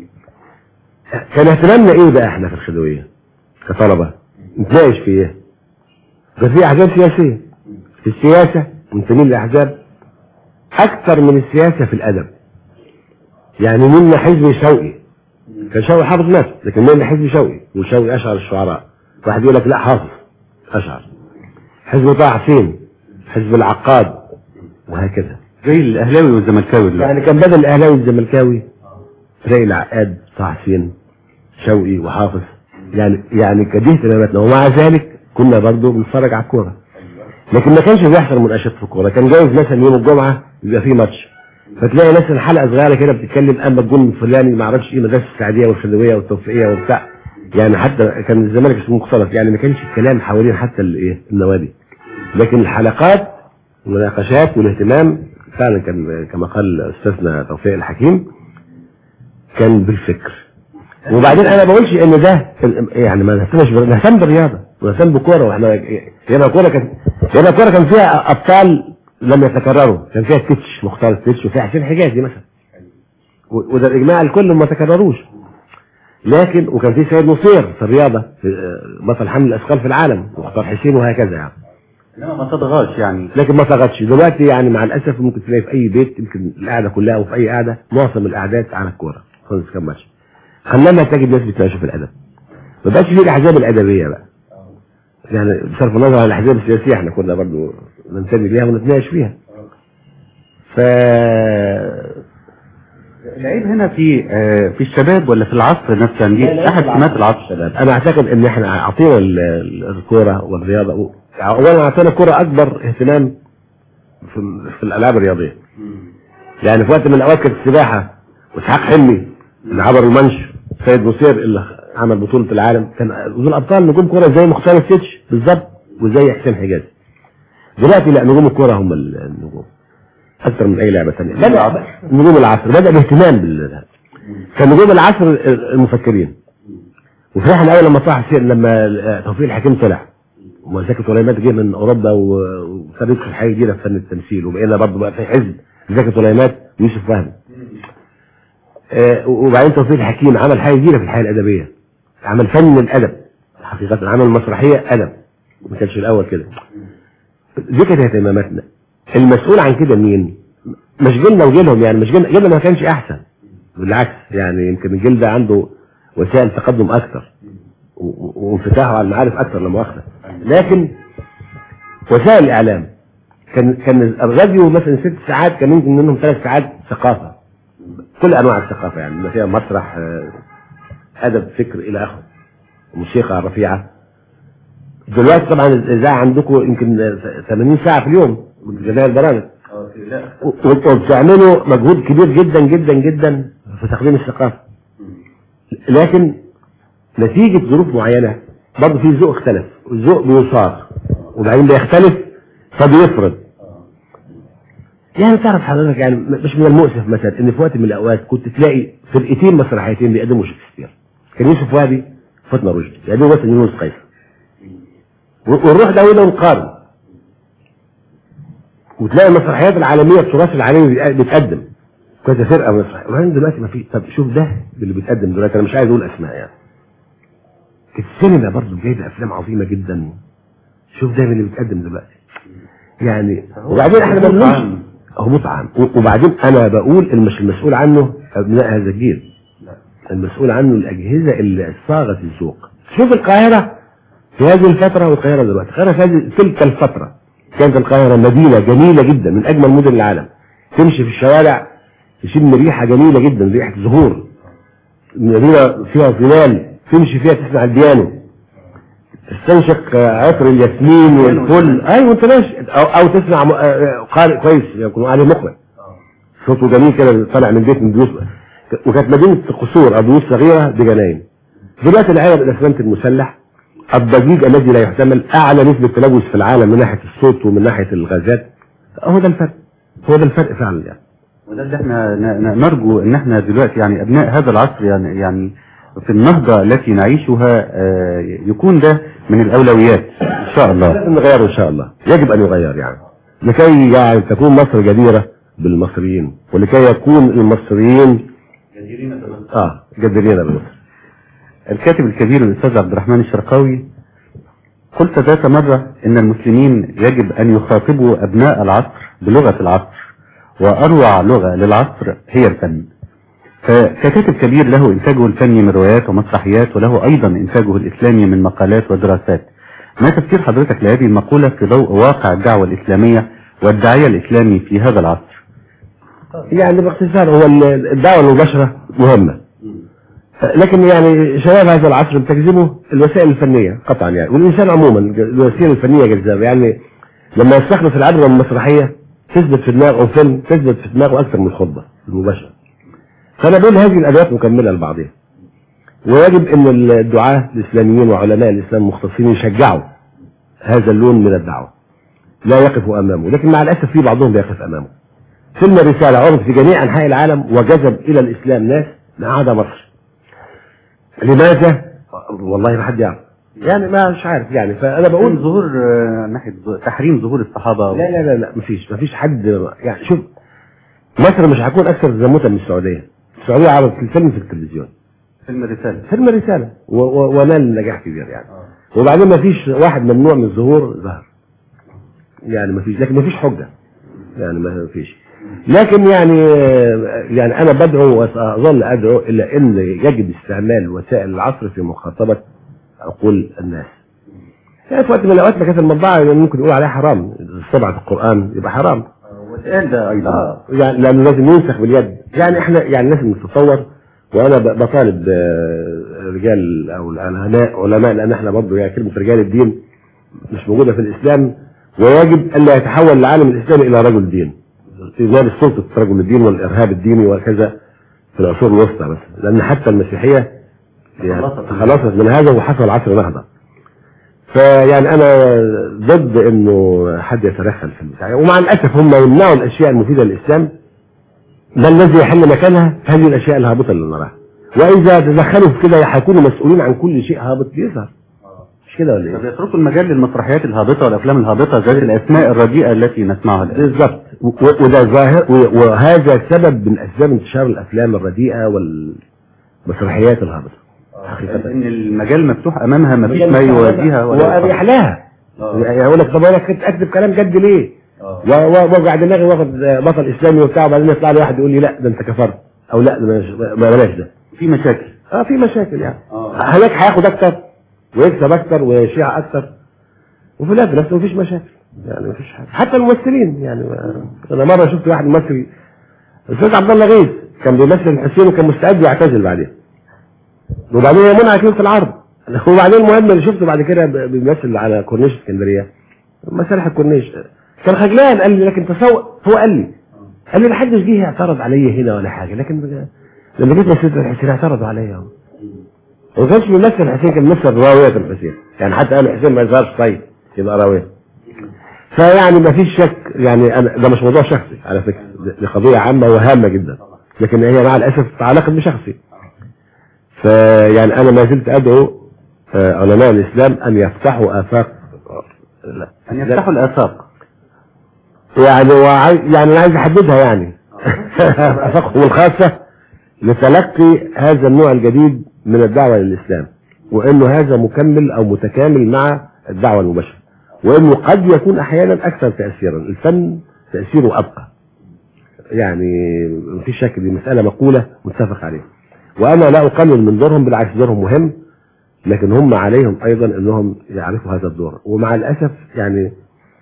كان اهتمامنا ايه بقى احنا في الخدوية كطلبة؟ نتناقش في ايه؟ كان في احزاب سياسية، في السياسة منتمين للاحزاب اكثر من السياسة في الادب. يعني منا حزب شوقي، كان شوقي حافظ نفسه، لكن منا حزب شوقي، وشوقي اشعر الشعراء، واحد يقول لك لا حافظ اشعر. حزب طه حسين، حزب العقاد، وهكذا. زي الأهلاوي والزملكاوي دلوقتي. يعني كان بدل الأهلاوي والزملكاوي تلاقي العقاد، طه حسين، شوقي وحافظ. يعني كان دي اهتماماتنا، ومع ذلك كنا برضه بنتفرج على الكورة. لكن ما كانش بيحصل مناقشات في الكورة. كان جايز مثلا يوم الجمعة يبقى فيه ماتش، فتلاقي مثلا حلقة صغيرة كده بتتكلم اما الجون الفلاني ما اعرفش ايه، مدرسة السعدية والخدوية والتوفيقية وبتاع. يعني حتى كان الزمالك اسمه مختلط، يعني ما كانش الكلام حوالين حتى الايه النوادي، لكن الحلقات والمناقشات والاهتمام فعلا كان كما قال استاذنا توفيق الحكيم كان بالفكر. وبعدين انا ما بقولش ان ده يعني ما نهتم بالرياضه ونهتم بالكوره، واحنا هنا الكوره كان فيها ابطال لم يتكرروا، كان فيها تتش مختار تتش وفيها حسين حجازي مثلا، وده الاجماع الكل ما تكرروش. لكن وكان في سيد نصير في الرياضه بطل حمل الاثقال في العالم، ومختار حسين، وهكذا يعني. لا ما تضغطش يعني، لكن ما طغتش. دلوقتي يعني مع الاسف ممكن تلاقي في اي بيت يمكن القعده كلها وفي اي قعده معظم القعدات على الكوره خالص. كم ماتش خلانا تجد ناس بتناقشوا في الادب، ما بقاش في الاحزاب الادبيه بقى. يعني بصرف النظر عن الاحزاب السياسيه احنا كنا برضه ننتمي ليها ونتناقش فيها. ف العيب هنا في الشباب ولا في العصر نفسه؟ دي احد سمات العصر الشباب. انا اعتقد ان احنا اعطينا الكوره والرياضه، اولا اعطينا الكوره اكبر اهتمام في الالعاب الرياضيه. يعني في وقت من الاوقات كانت السباحه واسحاق حلمي اللي عبر المنش، سيد نصير اللي عمل بطوله العالم، كان دول ابطال نجوم كوره زي مختار التتش بالظبط وزي حسين حجازي. دلوقتي لا، نجوم الكوره هم النجوم اكثر من اي لعبه ثانيه. نجوم العصر بدا الاهتمام كان نجوم العصر المفكرين. وفرحنا اول لما طه حسين، لما توفيق الحكيم طلع وزكي طليمات جه من اوروبا وخد يدخل حاجه جديده في فن التمثيل، وبقينا برضه بقى في حزب زكي طليمات ويوسف وهبي. وبعدين توفيق الحكيم عمل حاجه جديده في الحياه الادبيه، عمل فن الادب حقيقه، عمل مسرحيه ادب ما كانش الاول كده. دي كانت اهتماماتنا. المسؤول عن كده مين؟ مش جيلنا وجيلهم، يعني مش جيلنا ما كانش احسن، بالعكس. يعني يمكن الجيل ده عنده وسائل تقدم اكثر وانفتاحه على المعارف اكثر لما واخده. لكن وسائل الاعلام كان الراديو مثلا 6 ساعات، كان يمكن منهم 3 ساعات ثقافه، كل انواع الثقافه، يعني فيها مسرح، ادب، فكر، الى اخره، موسيقى رفيعه. دلوقتي طبعا الاذاعه عندكم يمكن 80 ساعه في اليوم من جميع البرامج، وبتعملوا مجهود كبير جدا جدا جدا في تقديم الثقافه. لكن نتيجه ظروف معينه برضه في ذوق اختلف، والذوق بيصار وبعدين بيختلف فبيفرض. يعني تعرف حضرتك، يعني مش من المؤسف مثلا ان في وقت من الاوقات كنت تلاقي فرقتين مسرحيتين بيقدموا شكسبير، كان يوسف وهبي وفاطمه رشدي بيقدموا مثلا يونس قيصر، ونروح دولة ونقارن، وتلاقي المسرحيات العالمية التراث العالمي بيتقدم كذا فرقة مسرحية. وبعدين دلوقتي ما في. طب شوف ده اللي بيتقدم دلوقتي، انا مش عايز اقول اسماء يعني. السينما برضه جايبه افلام عظيمه جدا، شوف ده اللي بيتقدم دلوقتي يعني. وبعدين احنا بنقول هو مطعم، وبعدين انا بقول مش المسؤول عنه ابناء هذا الجيل، المسؤول عنه الاجهزه اللي صاغت الذوق. شوف القاهره في هذه الفتره والقاهره دلوقتي. القاهره في تلك الفتره كانت القاهره مدينه جميله جدا من اجمل مدن العالم، تمشي في الشوارع تشم ريحه جميله جدا، ريحه زهور مدينة فيها ظلال تمشي فيها تسمع البيانو، تستنشق عطر الياسمين والفل، ايوه وانت ماشي، او تسمع قارئ كويس يكون عليه مقرئ صوته جميل كده طالع من بيت من بيوت. وكانت مدينة قصور او بيوت صغيرة بجناين. دلوقتي العالم الاسمنت المسلح الضجيج الذي لا يحتمل، اعلى نسبة تلوث في العالم من ناحية الصوت ومن ناحية الغازات. هو ده الفرق، هو ده الفرق فعلا يعني. وده اللي احنا نرجو ان احنا دلوقتي يعني ابناء هذا العصر يعني في النهضة التي نعيشها يكون ده من الاولويات ان شاء الله. لازم نغيره ان شاء الله، يجب ان يغير يعني لكي يعني تكون مصر جديرة بالمصريين، ولكي يكون المصريين جديرين بمصر. الكاتب الكبير الاستاذ عبد الرحمن الشرقاوي قلت ذات مرة ان المسلمين يجب ان يخاطبوا ابناء العصر بلغة العصر، واروع لغة للعصر هي الفن. فكاتب كبير له انتاجه الفني من روايات ومسرحيات، وله ايضا انتاجه الاسلامي من مقالات ودراسات. ما تفسير حضرتك لهذه المقولة في ضوء واقع الدعوة الاسلامية والداعية الاسلامي في هذا العصر؟ يعني باختصار هو الدعوة المباشرة مهمة، لكن يعني شباب هذا العصر بتجذبه الوسائل الفنية قطعا يعني، والإنسان عموما الوسائل الفنية جذابة. يعني لما يستخلص العبرة من المسرحية تثبت في دماغه، أو فيلم تثبت في دماغه أكثر من الخطبة المباشرة. فأنا بقول هذه الأدوات مكملة لبعضها، ويجب أن الدعاة الإسلاميين وعلماء الإسلام المختصين يشجعوا هذا اللون من الدعوة، لا يقفوا أمامه. لكن مع الأسف في بعضهم بيقف أمامه. فيلم الرسالة عرض في جميع أنحاء العالم وجذب إلى الإسلام ناس ما عدا مصر. لماذا؟ والله ما حد يعرف يعني، ما مش عارف يعني. فأنا بقول ظهور ناحية تحريم ظهور الصحابة لا لا لا لا مفيش حد يعني. شوف مصر مش هتكون أكثر تزمتا من السعودية. السعودية عرضت الفيلم في التلفزيون، فيلم الرسالة ونال نجاح كبير يعني. وبعدين مفيش واحد ممنوع من الظهور ظهر يعني، مفيش. لكن مفيش حجة يعني، مفيش. لكن يعني أنا بدعو وسأظل أدعو إلى أن يجب استعمال وسائل العصر في مخاطبة عقول الناس. يعني في وقت من الأوقات ما كانت المطبعة ممكن نقول عليها حرام، طبعة القرآن يبقى حرام، وسائل ده أيضا يعني لأنه لازم ينسخ باليد. يعني إحنا يعني لازم نتطور. وأنا بطالب رجال أو علماء، لأن إحنا برضه يعني كلمة رجال الدين مش موجودة في الإسلام، ويجب ألا يتحول العالم الإسلامي إلى رجل دين، إزالة سلطة رجل الدين والإرهاب الديني وكذا في العصور الوسطى مثلا، لأن حتى المسيحية تخلصت من هذا وحصل عصر نهضة. فيعني أنا ضد إنه حد يتدخل في المسيحية، ومع الأسف هم يمنعوا الأشياء المفيدة للإسلام. ما الذي يحل مكانها؟ هذه الأشياء الهابطة اللي نراها. وإذا تدخلوا في كده هيكونوا مسؤولين عن كل شيء هابط بيظهر، مش كده ولا إيه؟ يتركوا المجال للمسرحيات الهابطة والأفلام الهابطة ذات الأسماء الرديئة التي نسمعها الآن. بالضبط. وده ظاهر، وهذا سبب من أسباب انتشار الأفلام الرديئة والمسرحيات الهابطة. حقيقة إن المجال مفتوح أمامها، ما فيش ما يوازيها وأريح لها. يقول لك طب أنا كنت أكتب كلام جد ليه؟ ووجع دماغي واخد بطل إسلامي وبتاع، وبعدين يطلع لي واحد يقول لي لا ده أنت كفرت، أو لا ده بلاش ده. في مشاكل. في مشاكل يعني. هناك هياخد أكتر ويكسب أكتر ويشيع أكتر، وفي الآخر نفسه مفيش مشاكل يعني، مفيش حاجة. حتى الممثلين يعني، أنا مرة شفت واحد ممثل الأستاذ عبد الله غيث كان بيمثل الحسين وكان مستعد يعتزل بعدين، وبعدين منع كلمة في العرض. وبعدين المهم اللي شفته بعد كده بيمثل على كورنيش اسكندرية، مسارح الكورنيش، كان خجلان. قال لي لكن تسوق، هو قال لي ما حدش جه اعترض عليا هنا ولا حاجة، لكن لما جيت مثلت الحسين اعترضوا عليا. وما كانش بيمثل الحسين، كان بيمثل راوية الحسين يعني، حتى قال الحسين ما يظهرش طيب يبقى راوية. فيعني ما فيش شك يعني، ده مش موضوع شخصي على فكرة، دي قضية عامة وهامة جدا، لكن هي مع الأسف تعلقت بشخصي. فيعني أنا ما زلت أدعو علماء الإسلام أن يفتحوا آفاق، أن يفتحوا الآفاق يعني يعني أنا عايز أحددها يعني آفاقهم الخاصة لتلقي هذا النوع الجديد من الدعوة للإسلام، وإنه هذا مكمل أو متكامل مع الدعوة المباشرة، وإنه قد يكون أحيانا أكثر تأثيرا. الفن تأثيره أبقى يعني، مفيش شك، دي مسألة مقولة متفق عليها، وأنا لا أقلل من دورهم، بالعكس دورهم مهم، لكن هم عليهم أيضا أنهم يعرفوا هذا الدور. ومع الأسف يعني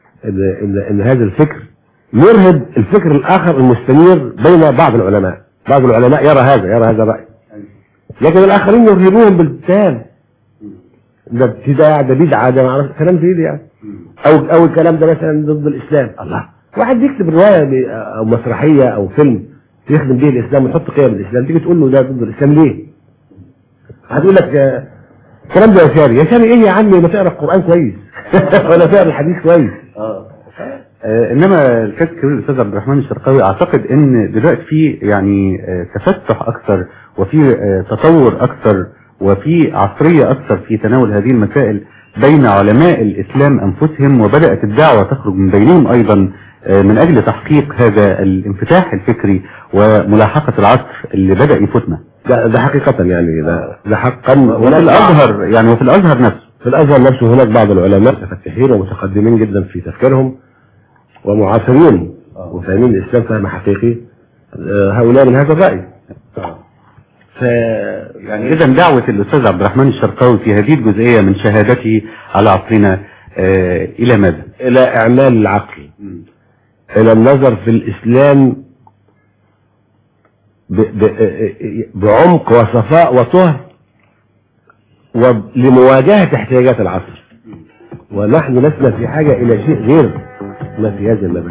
إن هذا الفكر يرهب الفكر الآخر المستنير بين بعض العلماء. بعض العلماء يرى هذا الرأي، لكن الاخرين يرهبوهم بالكتاب، ده ابتداع، ده بدعه، ده ما اعرفش كلام جديد يعني، او الكلام ده مثلا ضد الاسلام. الله، واحد يكتب روايه او مسرحيه او فيلم يخدم به الاسلام ويحط قيم الاسلام، تيجي تقول له ده ضد الاسلام ليه؟ هتقول لك الكلام ده يا شاري، يا شاري ايه يا عمي، ما تقرا القران كويس ولا تقرا الحديث كويس. انما الكاتب الكبير الاستاذ عبد الرحمن الشرقاوي اعتقد ان دلوقتي في يعني تفتح اكثر وفي تطور اكثر وفي عصرية اكثر في تناول هذه المسائل بين علماء الاسلام انفسهم، وبدأت الدعوة تخرج من بينهم ايضا من اجل تحقيق هذا الانفتاح الفكري وملاحقة العصر اللي بدأ يفوتنا. ده حقيقة يعني، ده حقا. وفي الازهر يعني، وفي الازهر نفسه، في الازهر نفسه هناك بعض العلماء متفتحين ومتقدمين جدا في تفكيرهم ومعاصرين وفاهمين الاسلام فهم حقيقي، هؤلاء من هذا الرأي. يعني اذا دعوة الاستاذ عبد الرحمن الشرقاوي في هذه الجزئية من شهادته على عصرنا الى ماذا؟ الى اعمال العقل، الى النظر في الاسلام بعمق وصفاء وطهر ولمواجهة احتياجات العصر. ونحن لسنا في حاجة الى شيء غير ما في هذا المبادئ،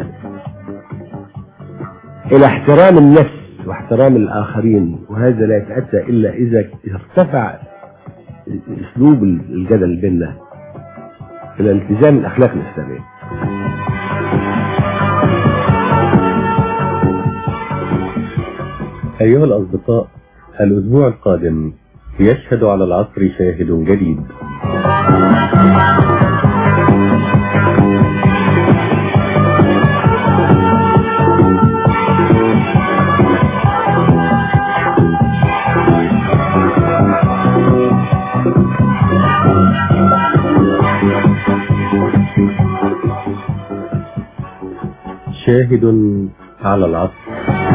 الى احترام النفس واحترام الاخرين، وهذا لا يتأتى الا اذا ارتفع اسلوب الجدل بيننا الى التزام الاخلاق الاسلامية. أيها الأصدقاء، الأسبوع القادم يشهد على العصر شاهد جديد. شاهد على العصر،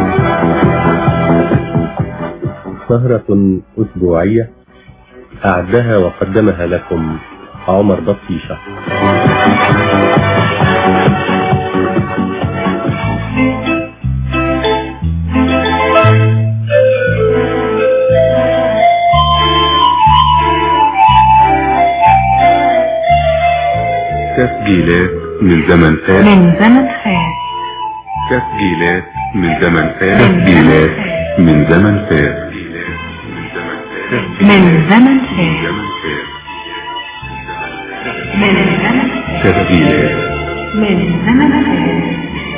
سهرة أسبوعية أعدها وقدمها لكم عمر بطيشة. تسجيلات من زمن فات، تسجيلات من زمن فات، تسجيلات من زمن فات، من زمن فات، من زمن فات، تسجيلات من زمن فات.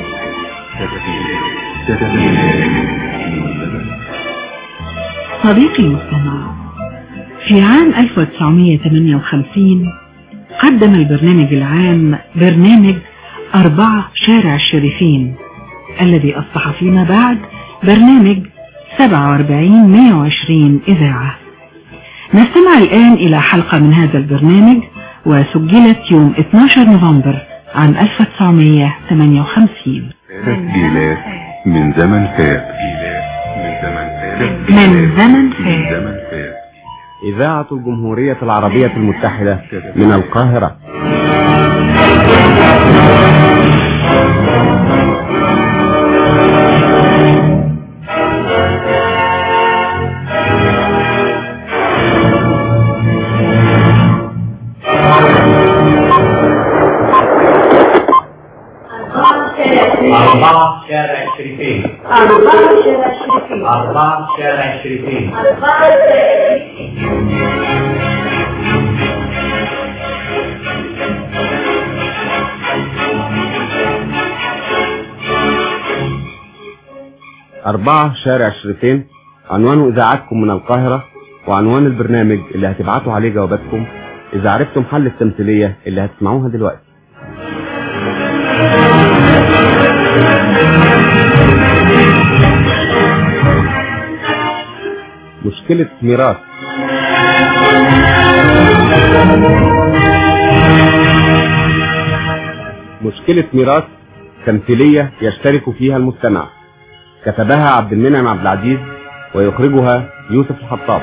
صديقي المستمع، في عام 1958 قدم البرنامج العام برنامج 4 شارع الشريفين، الذي أصبح فيما بعد برنامج 47-120 إذاعة. نستمع الآن إلى حلقة من هذا البرنامج، وسجلت يوم 12 نوفمبر عام 1958. تسجيلات من زمن فات، من زمن فات. إذاعة الجمهورية العربية المتحدة من القاهرة. شارع الشريفين، 4 شارع الشريفين، 4 شارع الشريفين، 4 شارع الشريفين عنوان إذاعتكم من القاهرة، وعنوان البرنامج اللي هتبعتوا عليه جواباتكم إذا عرفتم حل التمثيلية اللي هتسمعوها دلوقتي. مشكلة ميراث. مشكلة ميراث تمثيلية يشترك فيها المستمع، كتبها عبد المنعم عبد العزيز ويخرجها يوسف الحطاب.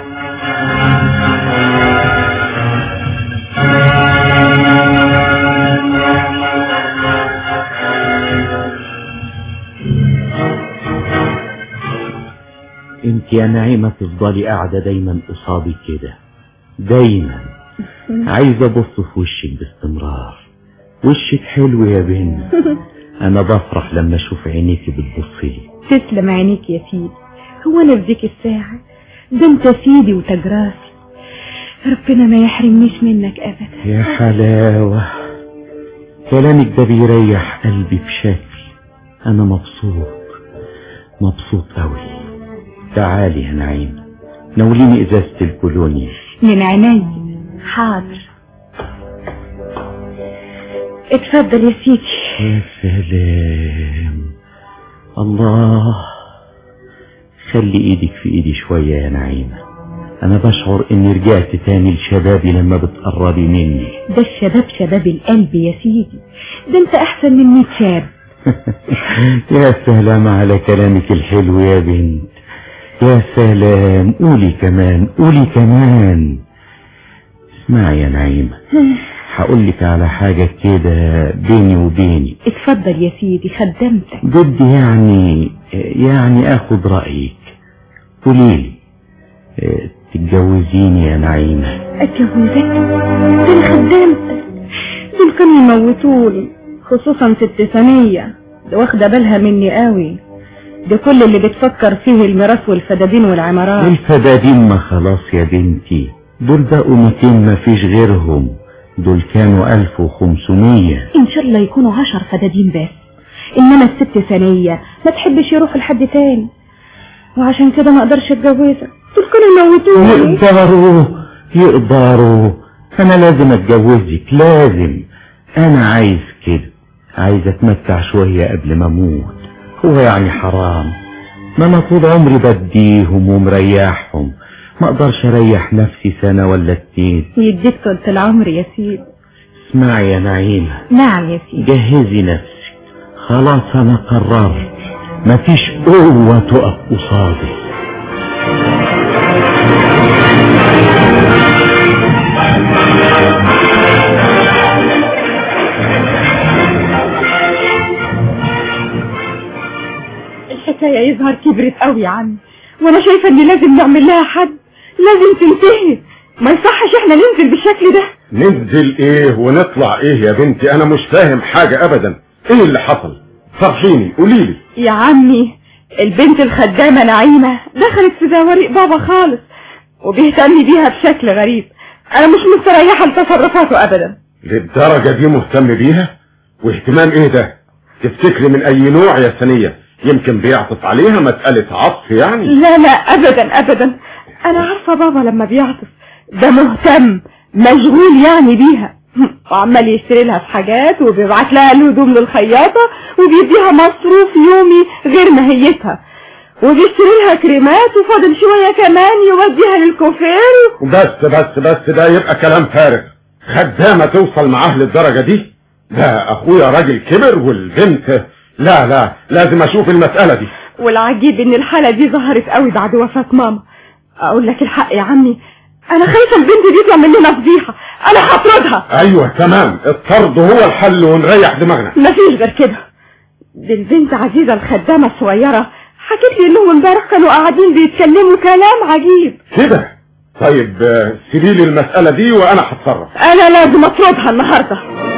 انت يا نعيمة تفضلي قاعدة دايما قصادي كده، دايما عايزة ابص في وشك باستمرار. وشك حلو يا بنت. انا بفرح لما اشوف عينيكي بتبصلي. تسلم عينيك يا سيدي. هو انا في ذيك الساعة؟ ده انت سيدي وتجراسي، ربنا ما يحرمنيش منك ابدا. يا حلاوة، كلامك ده بيريح قلبي بشكل. انا مبسوط قوي. تعالي يا نعيمة، نوليني ازازة الكولونيا. من عيني. حاضر، اتفضل يا سيدي. يا سلام، الله، خلي ايدك في ايدي شوية يا نعيمة. انا بشعر اني رجعت تاني لشبابي لما بتقربي مني. ده الشباب شباب القلب يا سيدي، ده انت احسن من 100 شاب. يا سلام على كلامك الحلو يا بنت، يا سلام. قولي كمان. اسمعي يا نعيمة، هقولك على حاجة كده بيني وبيني. اتفضل يا سيدي، خدمتك. بدي يعني اخد رأيك. قوليلي، تتجوزيني يا نعيمة؟ اتجوزك؟ ده انا خدمتك. دول كانوا يموتوني، خصوصا ست ثانية، ده واخدة بالها مني قوي. ده كل اللي بتفكر فيه الميراث والفدادين والعمارات. الفدادين ما خلاص يا بنتي، دول بقوا 200 ما فيش غيرهم. دول كانوا 1500. ان شاء الله يكونوا 10 فدادين بس، انما الست ثانية ما تحبش يروح لحد تاني، وعشان كده ما اقدرش اتجوزك. دول كانوا يموتوني. يقدروا. انا لازم اتجوزك، لازم. انا عايز كده، عايز اتمتع شوية قبل ما اموت. هو يعني حرام؟ ما انا طول عمري بديهم ومريحهم، ما اقدرش اريح نفسي سنة ولا 2. يديك طولة العمر يا سيدي. اسمعي يا نعيمة. نعم يا سيدي. جهزي نفسك، خلاص انا قررت، مفيش قوة تقف قصادي. الحكاية يظهر كبرت قوي يا عم، وانا شايفة ان لازم نعمل لها حد، لازم تنتهي. ما يصحش احنا ننزل بالشكل ده. ننزل ايه ونطلع ايه يا بنتي؟ انا مش فاهم حاجة ابدا. ايه اللي حصل؟ صرحيني، قوليلي. يا عمي، البنت الخدامة نعيمة دخلت في زوارق بابا خالص، وبيهتم بيها بشكل غريب. انا مش مستريحة لتصرفاته ابدا. للدرجة دي مهتم بيها؟ واهتمام ايه ده؟ تفتكري من اي نوع يا ثانية؟ يمكن بيعطف عليها، مسألة عطف يعني؟ لا ابدا ابدا. انا عارفة بابا لما بيعطف ده مهتم مشغول يعني بيها، وعمال يشتري لها في حاجات، وبيبعت لها الهدوم للخياطة، وبيديها مصروف يومي غير ماهيتها، وبيشتري لها كريمات، وفاضل شوية كمان يوديها للكوفير. بس ده يبقى كلام فارغ. خدامة توصل معاه للدرجة دي؟ ده اخويا راجل كبر والبنت. لا لازم اشوف المسألة دي. والعجيب ان الحالة دي ظهرت قوي بعد وفاة ماما. اقول لك الحق يا عمي، انا خايفة البنت دي تطلع مننا فضيحة. انا هطردها. ايوه تمام، الطرد هو الحل ونريح دماغنا. مفيش غير كده. دي البنت عزيزة الخدامة الصغيرة حكيت لي انهم امبارح كانوا قاعدين بيتكلموا كلام عجيب كده. طيب سيبيلي المسألة دي وانا هتصرف. انا لازم اطردها النهاردة.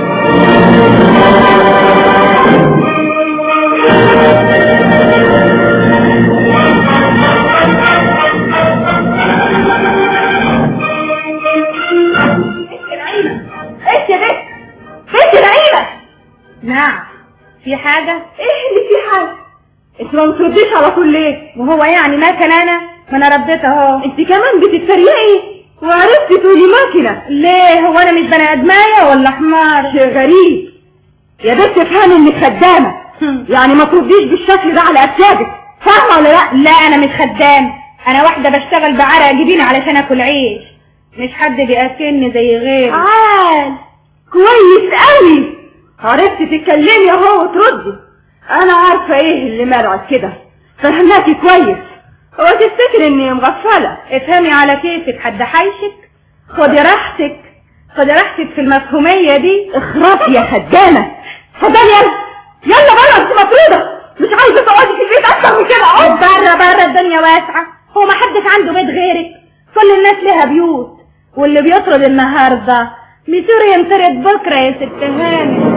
نعم، في حاجة؟ ايه اللي في حاجة؟ انت ما بترديش على طول ليه؟ وهو يعني مكنة انا؟ ما انا رديت اهو. انت كمان بتتريقي وعرفتي تقولي ماكنة. ليه؟ هو انا مش بني ادمية ولا حمار؟ شيء غريب يا بنت. افهمي انك خدامة، يعني ما ترديش بالشكل ده على اكتافك، فاهمة ولا لا؟ لا انا مش خدام، انا واحدة بشتغل بعرق جبيني علشان اكل عيش، مش حد بياكلني زي غيري. عال كويس قوي، عرفتي تتكلمي اهو وتردي. انا عارفة ايه اللي مرعب كده، فهمناكي كويس. هو تفتكر اني مغفلة؟ افهمي على كيفك، حد حيشك؟ خدي راحتك في المفهومية دي. اخربي يا خدامة. فضل يلا بره، انت مطرودة، مش عايزة تقعدي في البيت اكتر من كده. بره الدنيا الدنيا واسعة، هو ما حدش عنده بيت غيرك، كل الناس لها بيوت، واللي بيطرد النهاردة ميسور ينطرد بكرة يا ست هانم.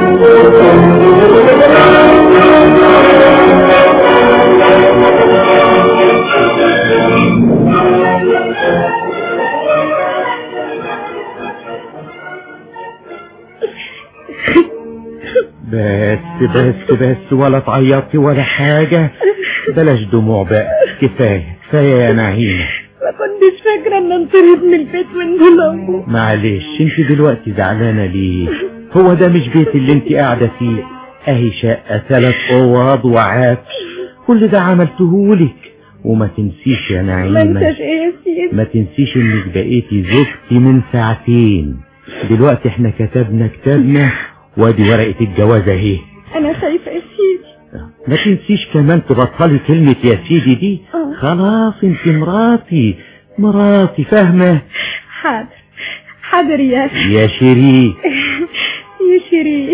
بس ولا تعيطي ولا حاجة، بلاش دموع بقى، كفاية يا نعيمة. ما كنتش فاكرة ان انطرد من البيت وانضلمه. معلش، انت دلوقتي زعلانة ليه؟ هو ده مش بيت اللي انت قاعدة فيه؟ اهي شقة 3 اوض وعفش، كل ده عملتهولك. وما تنسيش يا نعيمة، ما انتش ايه يا سيدي، ما تنسيش انك بقيتي زوجتي من ساعتين. دلوقتي احنا كتبنا وادي ورقة الجواز اهي. انا خايفة يا سيدي. ما تنسيش كمان تبطلي كلمة يا سيدي دي. خلاص انت مراتي فاهمة؟ حاضر يا شيرين. يا شيرين.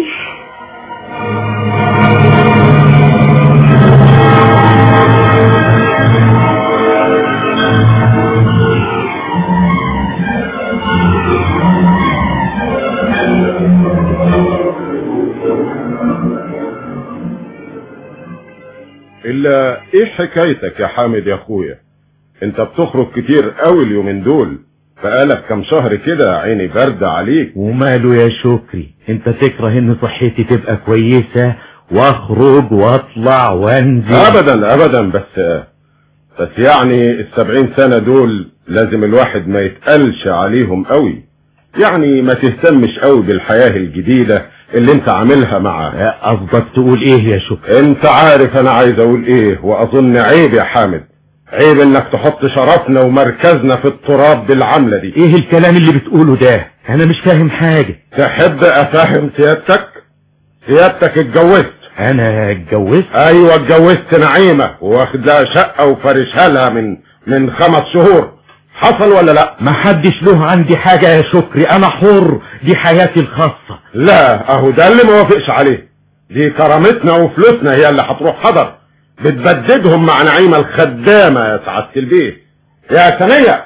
إلا إيه حكايتك يا حامد يا أخويا؟ أنت بتخرج كتير قوي اليومين دول، بقالك كم شهر كده عيني باردة عليك. وماله يا شكري، أنت تكره إن صحتي تبقى كويسة واخرج واطلع وانزل؟ أبدا بس يعني 70 سنة دول لازم الواحد ما يتقلش عليهم قوي، يعني ما تهتمش قوي بالحياة الجديدة اللي انت عاملها معاه. قصدك تقول ايه يا شكري؟ انت عارف انا عايز اقول ايه، واظن عيب يا حامد، عيب انك تحط شرفنا ومركزنا في التراب بالعملة دي. ايه الكلام اللي بتقوله ده؟ انا مش فاهم حاجة. تحب افهم سيادتك اتجوزت. انا اتجوزت؟ ايوه اتجوزت نعيمة، واخد لها شقة وفرشها لها من 5 شهور. حصل ولا لا؟ ما حدش له عندي حاجة يا شكري، انا حر، دي حياتي الخاصة. لا اهو ده اللي ما وافقش عليه، دي كرامتنا وفلوسنا هي اللي هتروح حضر، بتبددهم مع نعيمة الخدامة يا سعادة البيه. يا ثانية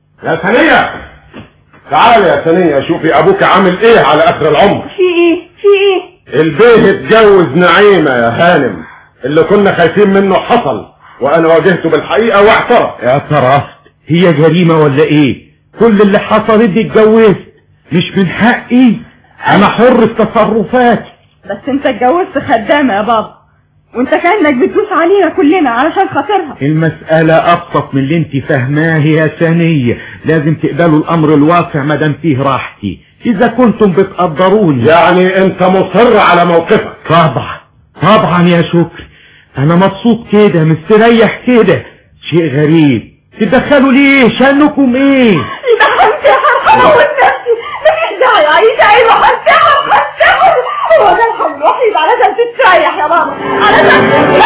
تعالي يا ثانية، شوفي ابوك عامل ايه على اخر العمر. في ايه؟ البيه اتجوز نعيمة يا هانم، اللي كنا خايفين منه حصل، وانا واجهته بالحقيقة واعترف. اعترفت؟ هي جريمة ولا ايه؟ كل اللي حصل دي اتجوزت، مش من حقي، انا حر في تصرفاتي. بس انت اتجوزت خدامة يا بابا، وانت كأنك بتدوس علينا كلنا علشان خاطرها. المسألة ابسط من اللي انت فاهماه يا ثانية، لازم تقبلوا الامر الواقع مادام فيه راحتي، اذا كنتم بتقدروني. يعني انت مصر على موقفك؟ طبعا يا شكري، انا مبسوط كده، مستريح كده. شيء غريب، تدخلوا ليه؟ شأنكم ايه؟ يبقى حمسي يا حرحمة والنفسي، مفيش داعي عايزة ايوه حسهم. هو ده الحل الوحيد علشان تستريح يا بابا، علشان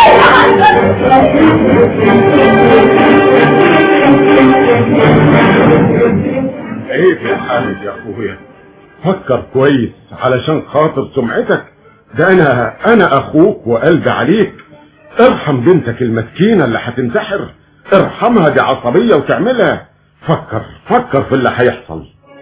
ايه في حالك يا اخويا؟ فكر كويس علشان خاطر سمعتك، ده انا اخوك وقلبي عليك. ارحم بنتك المسكينة اللي هتنتحر، ارحمها، دي عصبية وتعملها. فكر في اللي هيحصل.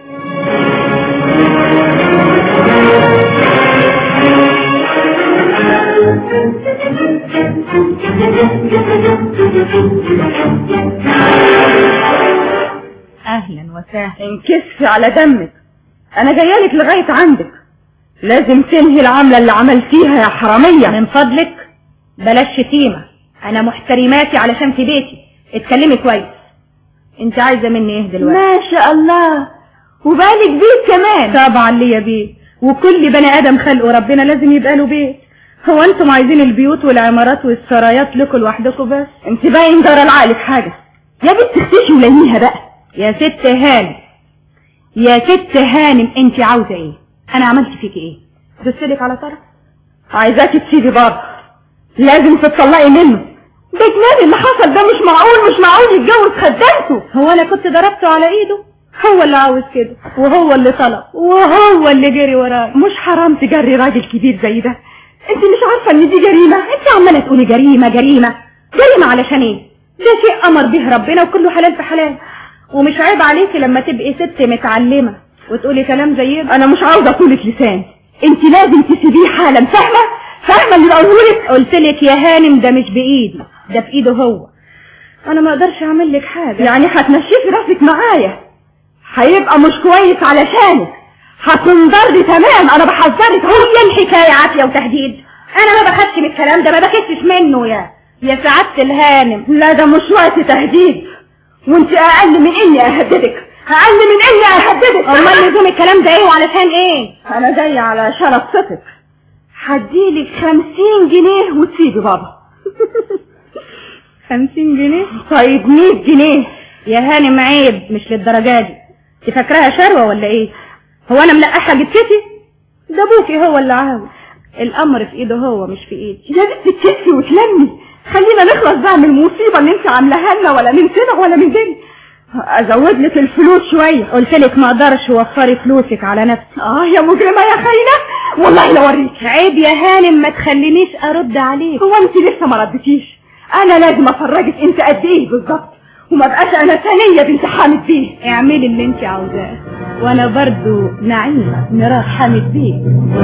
اهلا وسهلا. انكسف على دمك، انا جايالك لغاية عندك، لازم تنهي العملة اللي عملتيها يا حرامية. من فضلك بلاش شتيمة، انا محترماتي علشان في بيتي، اتكلمي كويس. انت عايزة مني ايه دلوقتي؟ ما شاء الله، وبالك بيت كمان. طبعا ليا بيت، وكل بني ادم خلقه ربنا لازم يبقى له بيت. هو انتم عايزين البيوت والعمارات والسرايات لكم لوحدكم بس؟ انت باين جرى لعقلك حاجة يا بنت، اختشي ولينيها بقى. يا ست هانم انت عاوزة ايه؟ انا عملت فيك ايه؟ دسلك على طرف؟ عايزاكي تسيبي بابا، لازم تتطلقي منه، ده جنان اللي حصل ده، مش معقول يتجوز خدامته. هو انا كنت ضربته على ايده؟ هو اللي عاوز كده، وهو اللي طلب، وهو اللي جري وراه. مش حرام تجري راجل كبير زي ده؟ انت مش عارفة ان دي جريمة؟ انت عمالة تقولي جريمة علشان ايه؟ ده شيء امر به ربنا وكله حلال في حلال. ومش عيب عليكي لما تبقي ست متعلمة وتقولي كلام زي ده. انا مش عاوزة طولة لسان، انت لازم تسيبيه حالا. فاهمة اللي بقولهولك؟ قلتلك يا هانم ده مش بايدي، ده في ايده هو. انا ما اقدرش اعمل لك حاجة. يعني هتمشيكي راسك معايا، هيبقى مش كويس علشانك، هتنضري تمام. انا بحذرك. هي الحكاية عافية وتهديد؟ انا ما بخافش من الكلام ده، ما بخافش منه يا سعادة الهانم. لا ده مش وقت تهديد، وانت اقل من اني اهددك، اقل من اني اهددك. امال لزوم الكلام ده ايه وعلشان ايه؟ انا جاية علشان ابسطك. هديلك 50 جنيه وتسيبي بابا. 50 جنيه؟ طيب 100 جنيه. يا هانم عيب، مش للدرجة دي. انت فاكراها شروة ولا ايه؟ هو انا ملقحة جبتتي؟ ده ابوكي هو اللي عاوز. الامر في ايده هو مش في ايدي. يا بنت تكفي وتلمي، خلينا نخلص بقى من المصيبة اللي انت عاملاها لنا، ولا من سنة ولا من دنيا. ازود لك الفلوس شوية. قلت لك ما اقدرش اوفري فلوسك على نفسي. يا مجرمة يا خاينة، والله لو اوريك. عيب يا هانم، ما تخلينيش ارد عليك. هو انت لسه ما ردتيش؟ انا لازم افرجك انت قد ايه بالظبط، وما بقاش انا ثانية بنت حامد بيه. اعملي اللي انت عاوزاه، وانا برضو نعيمة مرات حامد بيه.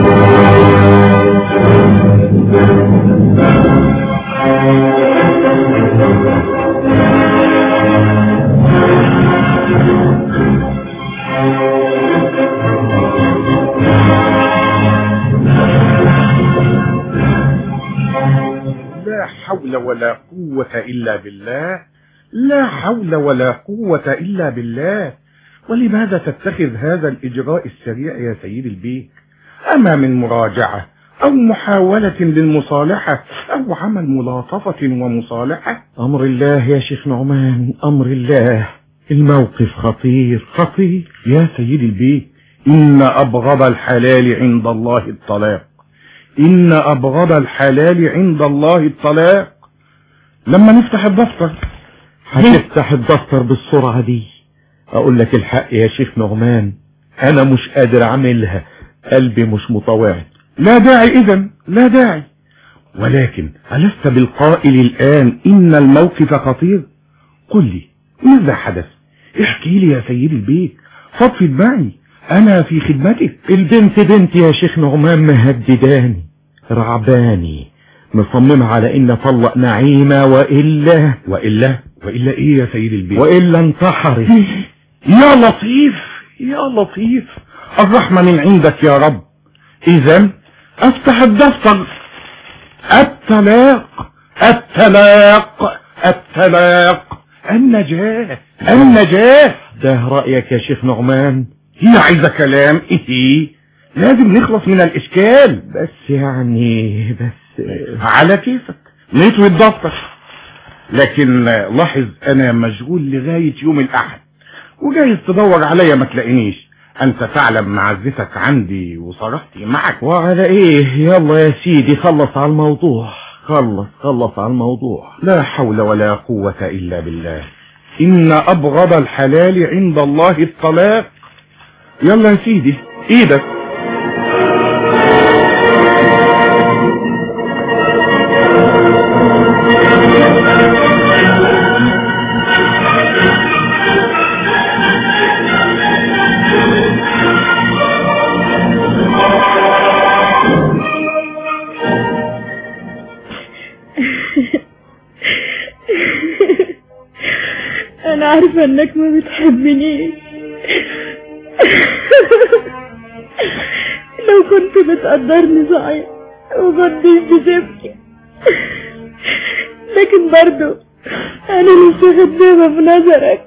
لا حول ولا قوة إلا بالله، لا حول ولا قوة إلا بالله. ولماذا تتخذ هذا الإجراء السريع يا سيد البيك؟ أما من مراجعة أو محاولة للمصالحة أو عمل ملاطفة ومصالحة؟ أمر الله يا شيخ نعمان، أمر الله. الموقف خطير خطير يا سيد البيك. إن أبغض الحلال عند الله الطلاق، إن أبغض الحلال عند الله الطلاق. لما نفتح الدفتر. هتفتح الدفتر بالسرعة دي؟ أقول لك الحق يا شيخ نعمان، أنا مش قادر أعملها، قلبي مش مطوعد. لا داعي إذن، لا داعي. ولكن ألست بالقائل الآن إن الموقف خطير؟ قل لي ماذا حدث؟ احكي لي يا سيد البيك، فضفض معي، أنا في خدمتك. البنت بنتي يا شيخ نعمان مهدداني، رعباني، مصممة على إن أطلق نعيمة وإلا إيه يا سيد البيك؟ وإلا انتحرت. يا لطيف يا لطيف، الرحمة من عندك يا رب. إذن أفتح الدفتر. الطلاق الطلاق الطلاق، النجاة النجاة. ده رأيك يا شيخ نعمان؟ هي عايزة كلام إيه؟ لازم نخلص من الإشكال. بس على كيفك، نطوي الدفتر. لكن لاحظ أنا مشغول لغاية يوم الأحد، وجايز تدور عليا ما تلاقينيش. أنت تعلم معزتك عندي وصرحتي معك. وعلى إيه؟ يلا يا سيدي خلص على الموضوع، خلص على الموضوع. لا حول ولا قوة إلا بالله. إن أبغض الحلال عند الله الطلاق. يلا يا سيدي إيدك. انا عارفة انك ما بتحبنيش. لو كنت بتقدرني صحيح وكنتش بتبكي، لكن برضو انا لسه خدامة في نظرك.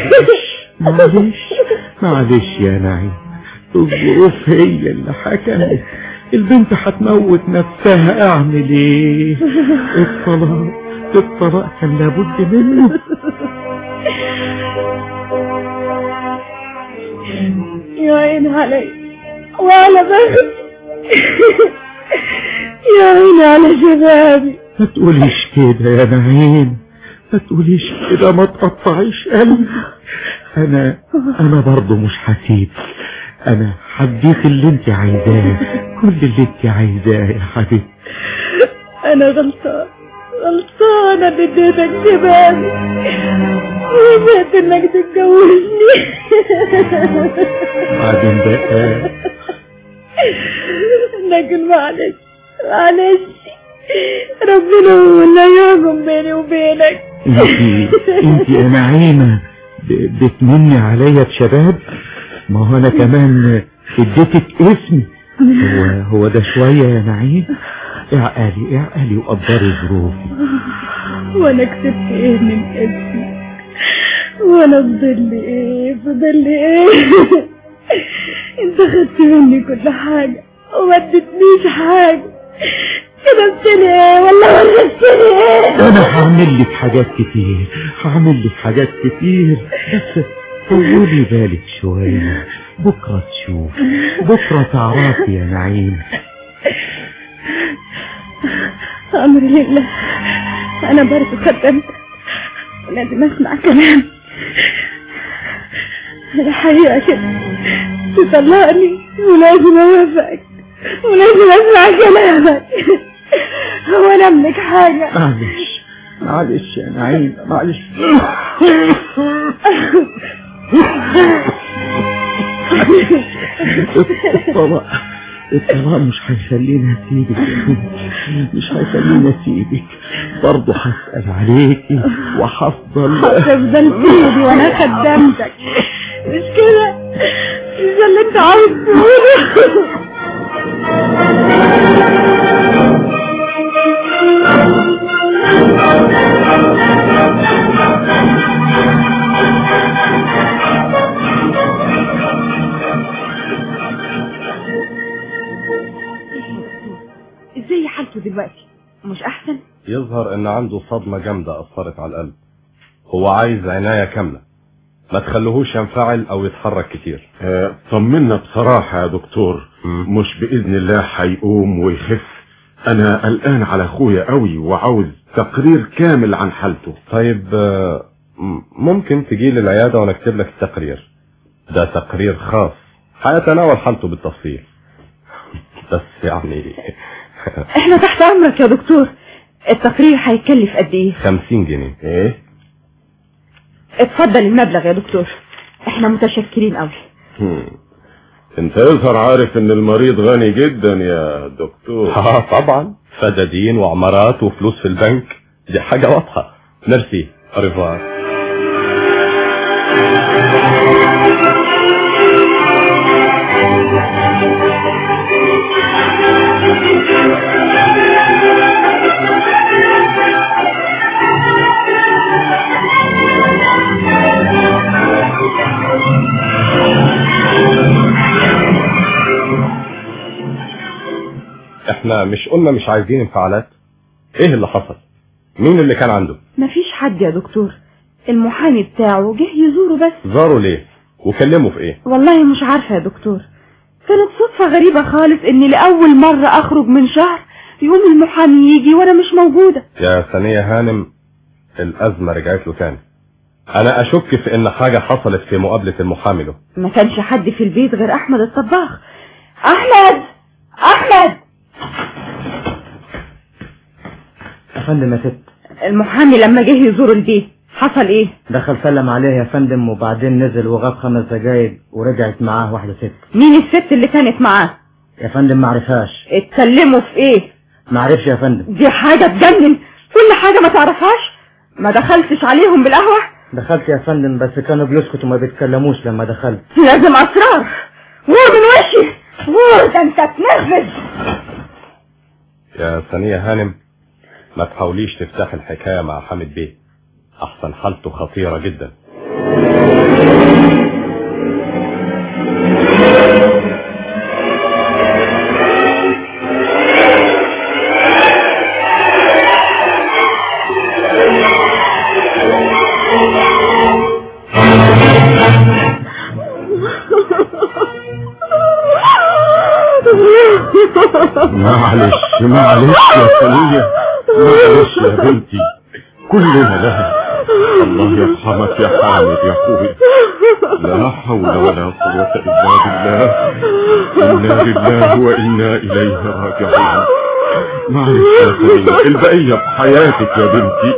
معلش يا نعيم، الظروف هي اللي حكمت. البنت هتموت نفسها، اعمل ايه؟ الطلاق كان لابد منه. يا عين علي وعلى بخت، يا عين على شبابي. ما تقوليش كده يا نعيم، ما تقوليش كده، ما تقطعيش قلبي. انا برضو مش هسيبك، انا هديك اللي انت عايزاه، كل اللي انت عايزاه يا حبيبتي. انا غلطان غلطانة اللي اديتك شبابي وفات انك تتجوزني. بعدين بقى لكن معلش ربنا هو اللي هيحكم بيني وبينك. انت يا نعيمة بتمني عليا بشباب؟ ما هو انا كمان اديتك اسمي. هو ده شوية يا نعيم؟ اعقلي وقدري ظروفي. وانا كسبت ايه من اسمي؟ وانا فضل لي ايه؟ انت خدت مني كل حاجة وما ادتنيش حاجة. كدبتني ايه ولا غلبتني ايه؟ انا هعمل لك حاجات كتير بس طولي بالك شوية. بكرة تشوف، بكرة تعرفي يا نعيم. امر لله. انا برضه خدمت لازم اسمع كلام. الحقيقة كده تطلقني ولازم اوافقك ولازم اسمع كلامك. هو انا املك حاجة؟ معلش يا نعيم، معلش. الطلاق مش هيخليني اسيبك، برضه هسأل عليكي وهفضل فيدي وانا خدمتك. مش كده؟ مش ده اللي انت عاوز تقوله؟ ازاي حالته دلوقتي؟ مش احسن؟ يظهر ان عنده صدمة جامدة اثرت على القلب. هو عايز عناية كاملة، ما تخلوهوش ينفعل او يتحرك كتير. طمنا بصراحة يا دكتور. مش بإذن الله هيقوم ويخف. انا قلقان على اخويا قوي وعاوز تقرير كامل عن حالته. طيب ممكن تجي للعيادة ونكتب لك التقرير. ده تقرير خاص هيتناول حالته بالتفصيل. بس يعني احنا تحت امرك يا دكتور. التقرير هيكلف قد ايه؟ 50 جنيه. ايه؟ اتفضل المبلغ يا دكتور، احنا متشكرين قوي. انت يظهر عارف ان المريض غني جدا يا دكتور. طبعا، فدادين وعمارات وفلوس في البنك، دي حاجة واضحة. ميرسي، أريفوار. احنا مش قلنا مش عايزين انفعالات؟ ايه اللي حصل؟ مين اللي كان عنده؟ مفيش حد يا دكتور، المحامي بتاعه جه يزوره بس. زاره ليه؟ وكلمه في ايه؟ والله مش عارفة يا دكتور، كانت صدفة غريبة خالص اني لأول مرة اخرج من شهر يوم المحامي يجي وانا مش موجودة. يا ثانية هانم، الازمة رجعت له تاني. انا اشك في ان حاجة حصلت في مقابلة المحامي له. ما كانش حد في البيت غير احمد الطباخ. احمد يا فندم. يا ست، المحامي لما جه يزور البيت حصل ايه؟ دخل سلم عليه يا فندم وبعدين نزل وغاب 5 دقايق ورجعت معاه واحدة ست. مين الست اللي كانت معاه؟ يا فندم معرفهاش. اتكلموا في ايه؟ معرفش يا فندم. دي حاجة تجنن، كل حاجة ما تعرفهاش. ما دخلتش عليهم بالقهوة؟ دخلت يا فندم بس كانوا بيسكتوا وما بيتكلموش لما دخلت. لازم اسرار. وور من وشي، وور ده انت تنفذ. يا ثانية هانم، ما تحاوليش تفتح الحكاية مع حامد بيه، احسن حالته خطيرة جدا. معلش يا ثانية، معلش يا بنتي، كلنا لها. الله يرحمك يا حامد يا اخوي. لا حول ولا قوة الا بالله. انا لله وانا اليه راجعون. معلش يا سمية، البقية بحياتك يا بنتي.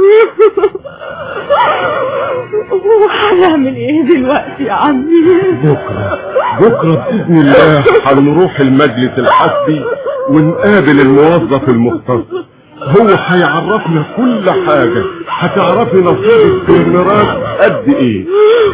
وهنعمل ايه دلوقتي يا عمي؟ بكرة بإذن الله هنروح المجلس الحسبي ونقابل الموظف المختص، هو هيعرفنا كل حاجة، هتعرفي نصيبك في الميراث قد ايه.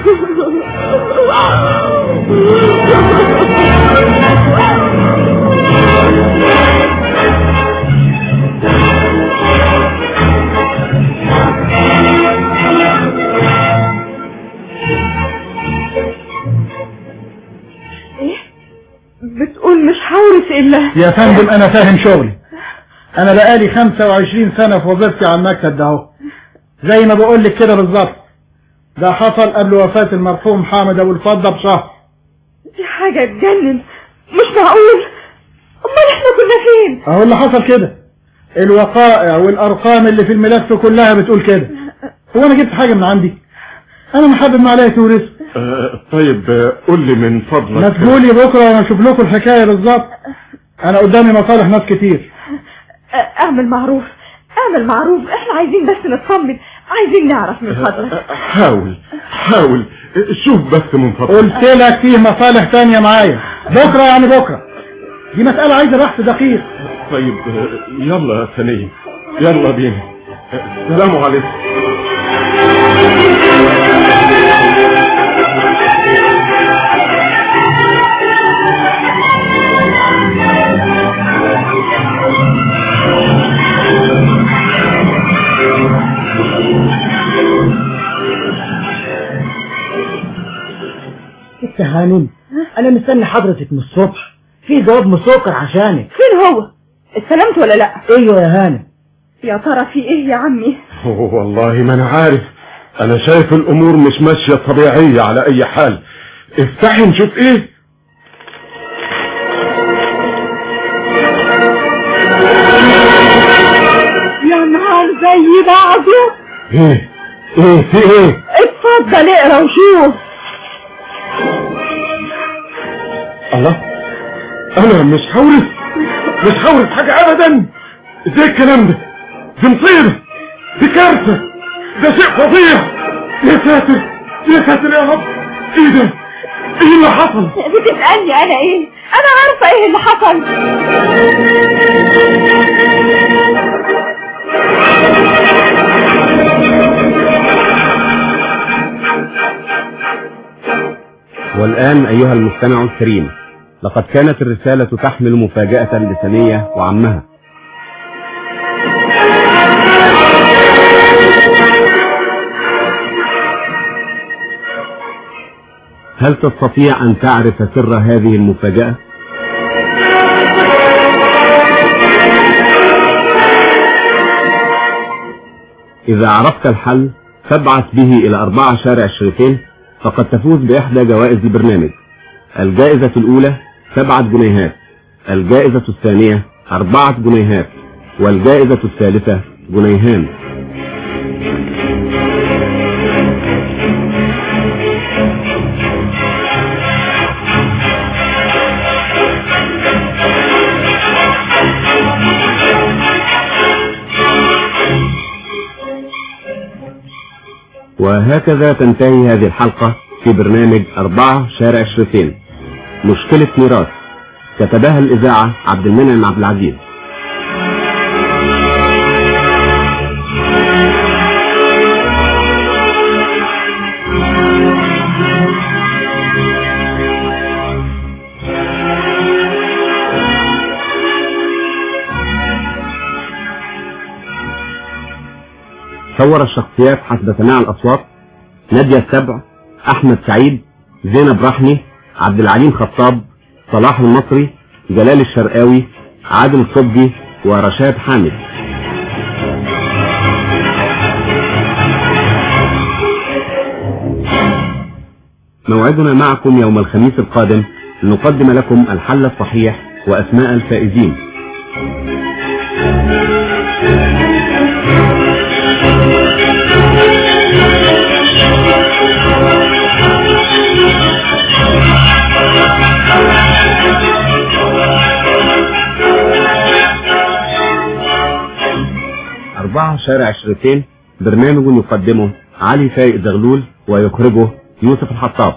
بتقول مش هورث الا؟ يا فندم انا فاهم شغلي، انا بقالي 25 سنة في وظيفتي على المكتب ده اهو، زي ما بقول لك كده بالظبط. ده حصل قبل وفاة المرحوم حامد ابو الفضة بشهر. دي حاجة تجنن، مش معقول. امال احنا كنا فين؟ اهو اللي حصل كده، الوقائع والارقام اللي في الملف كلها بتقول كده. هو انا جبت حاجة من عندي؟ انا محبب ما عليا تورث. طيب قول لي من فضلك، ما تقولي بكرة وانا اشوف لكم الحكاية بالظبط. انا قدامي مصالح ناس كتير. اعمل معروف، اعمل معروف، احنا عايزين بس نطمن، عايزين نعرف من فضلك. حاول شوف بس من فضلك. قلت لك فيه مصالح تانية معايا، بكرة يعني بكرة، دي مسألة عايزة بحث دقيق. طيب يلا يا سنية، يلا بينا. السلام عليكم. انت هانم، انا مستني حضرتك من الصبح، في جواب مسكر عشانك. فين هو؟ استلمت ولا لا؟ ايوه يا هانم. يا ترى في ايه يا عمي؟ والله ما انا عارف، انا شايف الامور مش ماشية طبيعية على اي حال. افتحي نشوف ايه. يا نهار زي بعضه. ايه في ايه؟ اتفضل اقرا وشوف. الله، انا مش هورث حاجة ابدا. ازاي الكلام ده؟ دي مصيبة، دي كارثة، ده شيء فظيع. يا ساتر يا ساتر يا رب، ايه ده؟ ايه اللي حصل؟ بتسألني انا ايه؟ انا عارفة ايه اللي حصل. والآن أيها المستمع الكريم، لقد كانت الرسالة تحمل مفاجأة لسنية وعمها. هل تستطيع أن تعرف سر هذه المفاجأة؟ إذا عرفت الحل فابعث به إلى 4 شارع الشريفين، فقد تفوز بإحدى جوائز البرنامج. الجائزة الأولى 7 جنيهات، الجائزة الثانية 4 جنيهات، والجائزة الثالثة جنيهان. وهكذا تنتهي هذه الحلقة في برنامج 4 شارع الشريفين، مشكلة ميراث، كتبها الإذاعة عبد المنعم عبد العزيز. صور الشخصيات حسب سماع الأصوات: نادية السبع، أحمد سعيد، زينب رحمي، عبد العليم خطاب، صلاح المصري، جلال الشرقاوي، عادل الصبجي، ورشاد حامد. موعدنا معكم يوم الخميس القادم، نقدم لكم الحل الصحيح وأسماء الفائزين. شارع شريفين، برنامج يقدمه علي فايق زغلول ويخرجه يوسف الحطاب.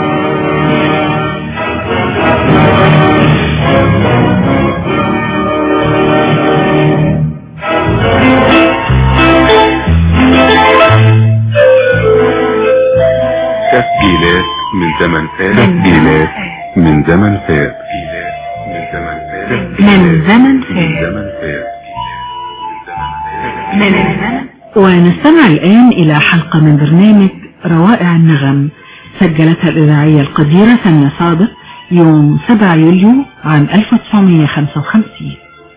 تسجيلات من زمن فات. تسجيلات من زمن فات. من زمن فات. ونستمع الآن إلى حلقة من برنامج روائع النغم سجلتها الإذاعية القديرة ثانية صادق يوم 7 يوليو عام 1955.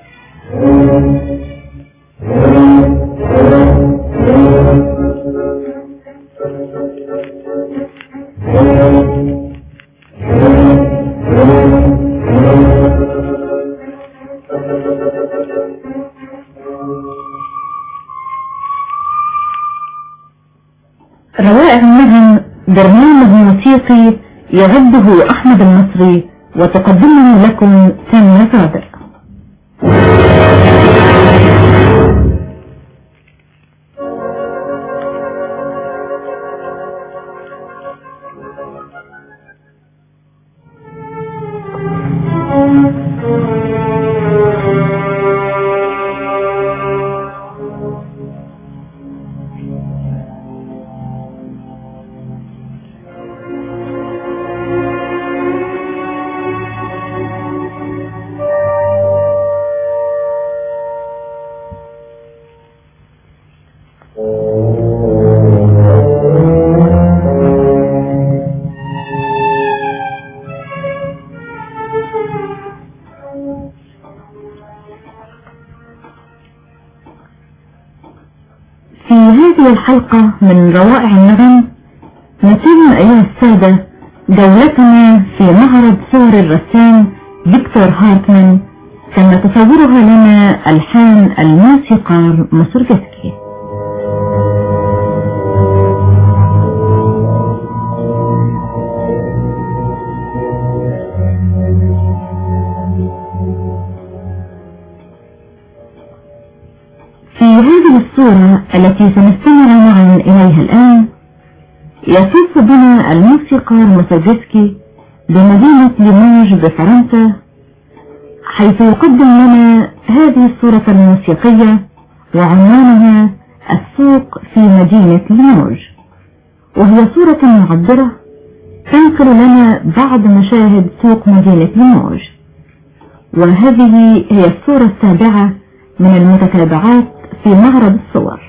روائع النغم برنامج موسيقي يعده أحمد المصري وتقدمه لكم ثانية صادق. في هذه الحلقة من روائع النغم نتم أيها السادة جولتنا في معرض صور الرسام فيكتور هارتمان كما تصورها لنا ألحان الموسيقار مصرفسكي. في هذه الصورة التي سنستمع معا إليها الآن يطوف بنا الموسيقار مصرفسكي بمدينة ليموج بفرنسا، حيث يقدم لنا هذه الصورة الموسيقية وعنوانها السوق في مدينة ليموج، وهي صورة معبرة تنقل لنا بعض مشاهد سوق مدينة ليموج. وهذه هي الصورة السابعة من المتتابعات في معرض الصور.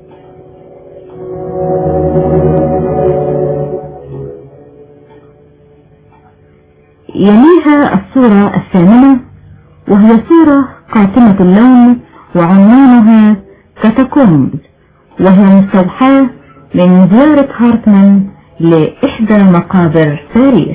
يليها الصورة الثامنة وهي صورة قاتمة اللون وعنوانها كاتاكومبز، وهي مستوحاة من زيارة هارتمان لإحدى مقابر باريس.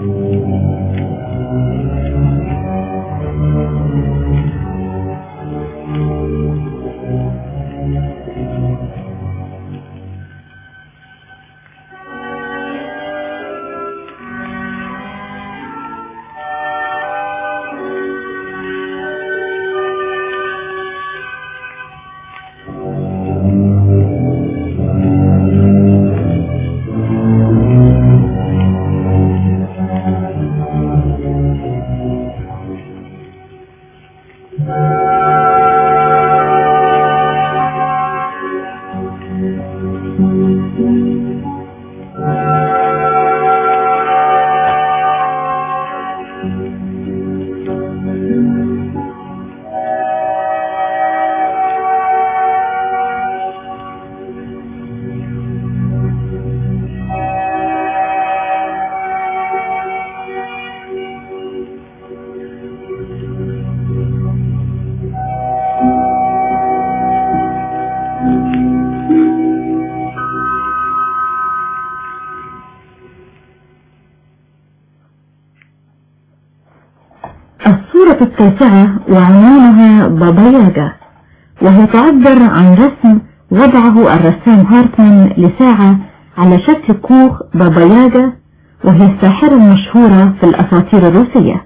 الصورة التاسعة وعنوانها بابا ياجا، وهي تعبر عن رسم وضعه الرسام هارتمان لساعة على شكل كوخ بابا ياجا، وهي الساحرة المشهورة في الأساطير الروسية.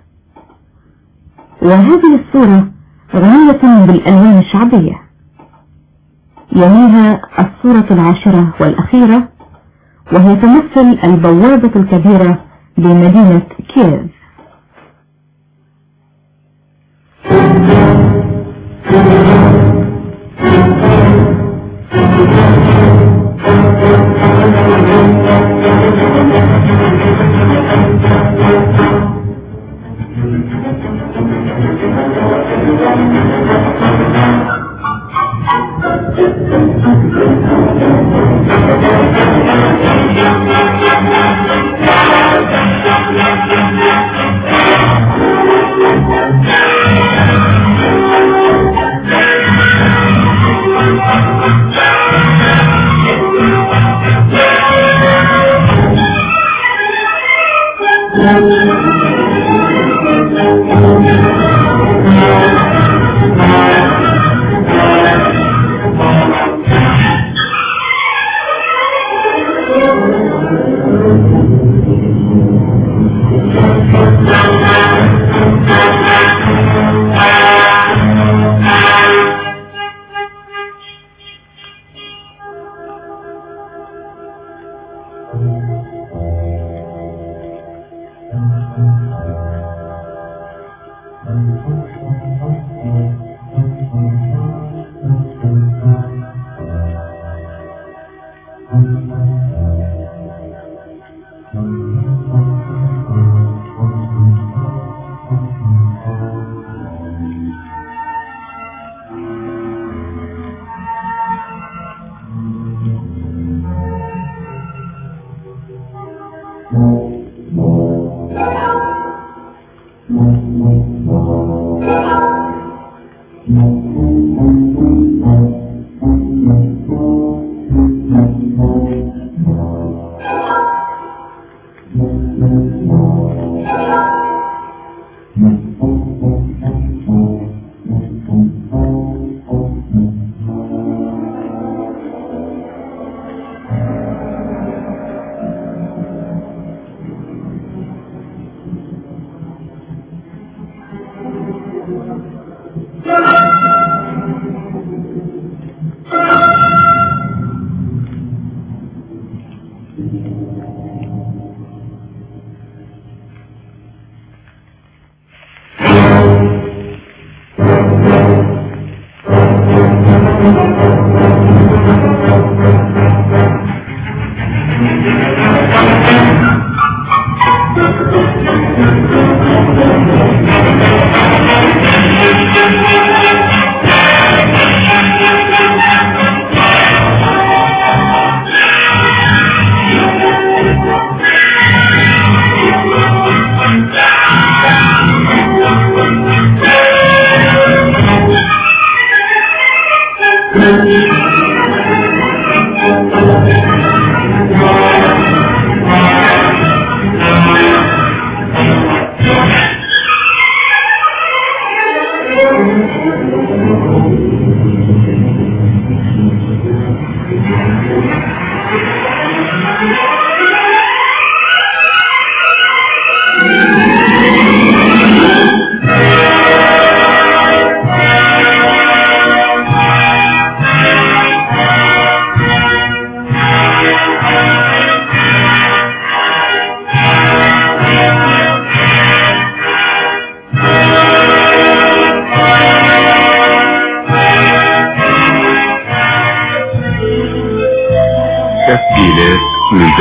وهذه الصورة غنية بالألوان الشعبية. يليها الصورة العاشرة والأخيرة، وهي تمثل البوابة الكبيرة بمدينة كييف.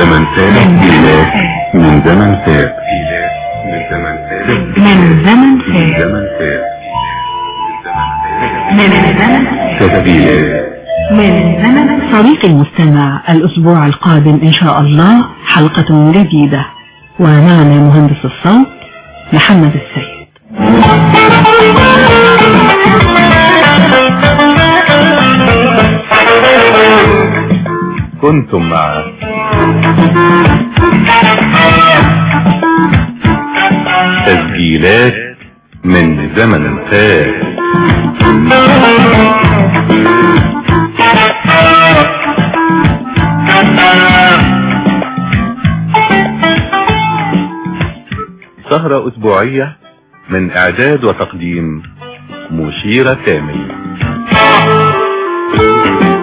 زمن فات. تسجيلات من زمن فات. من زمن فات. تسجيلات من زمن. صديقي المستمع، الأسبوع القادم إن شاء الله حلقة جديدة، ومعنا مهندس الصوت محمد السيد. كنتم مع تسجيلات من زمن فات. سهرة أسبوعية من إعداد وتقديم مشيرة كامل.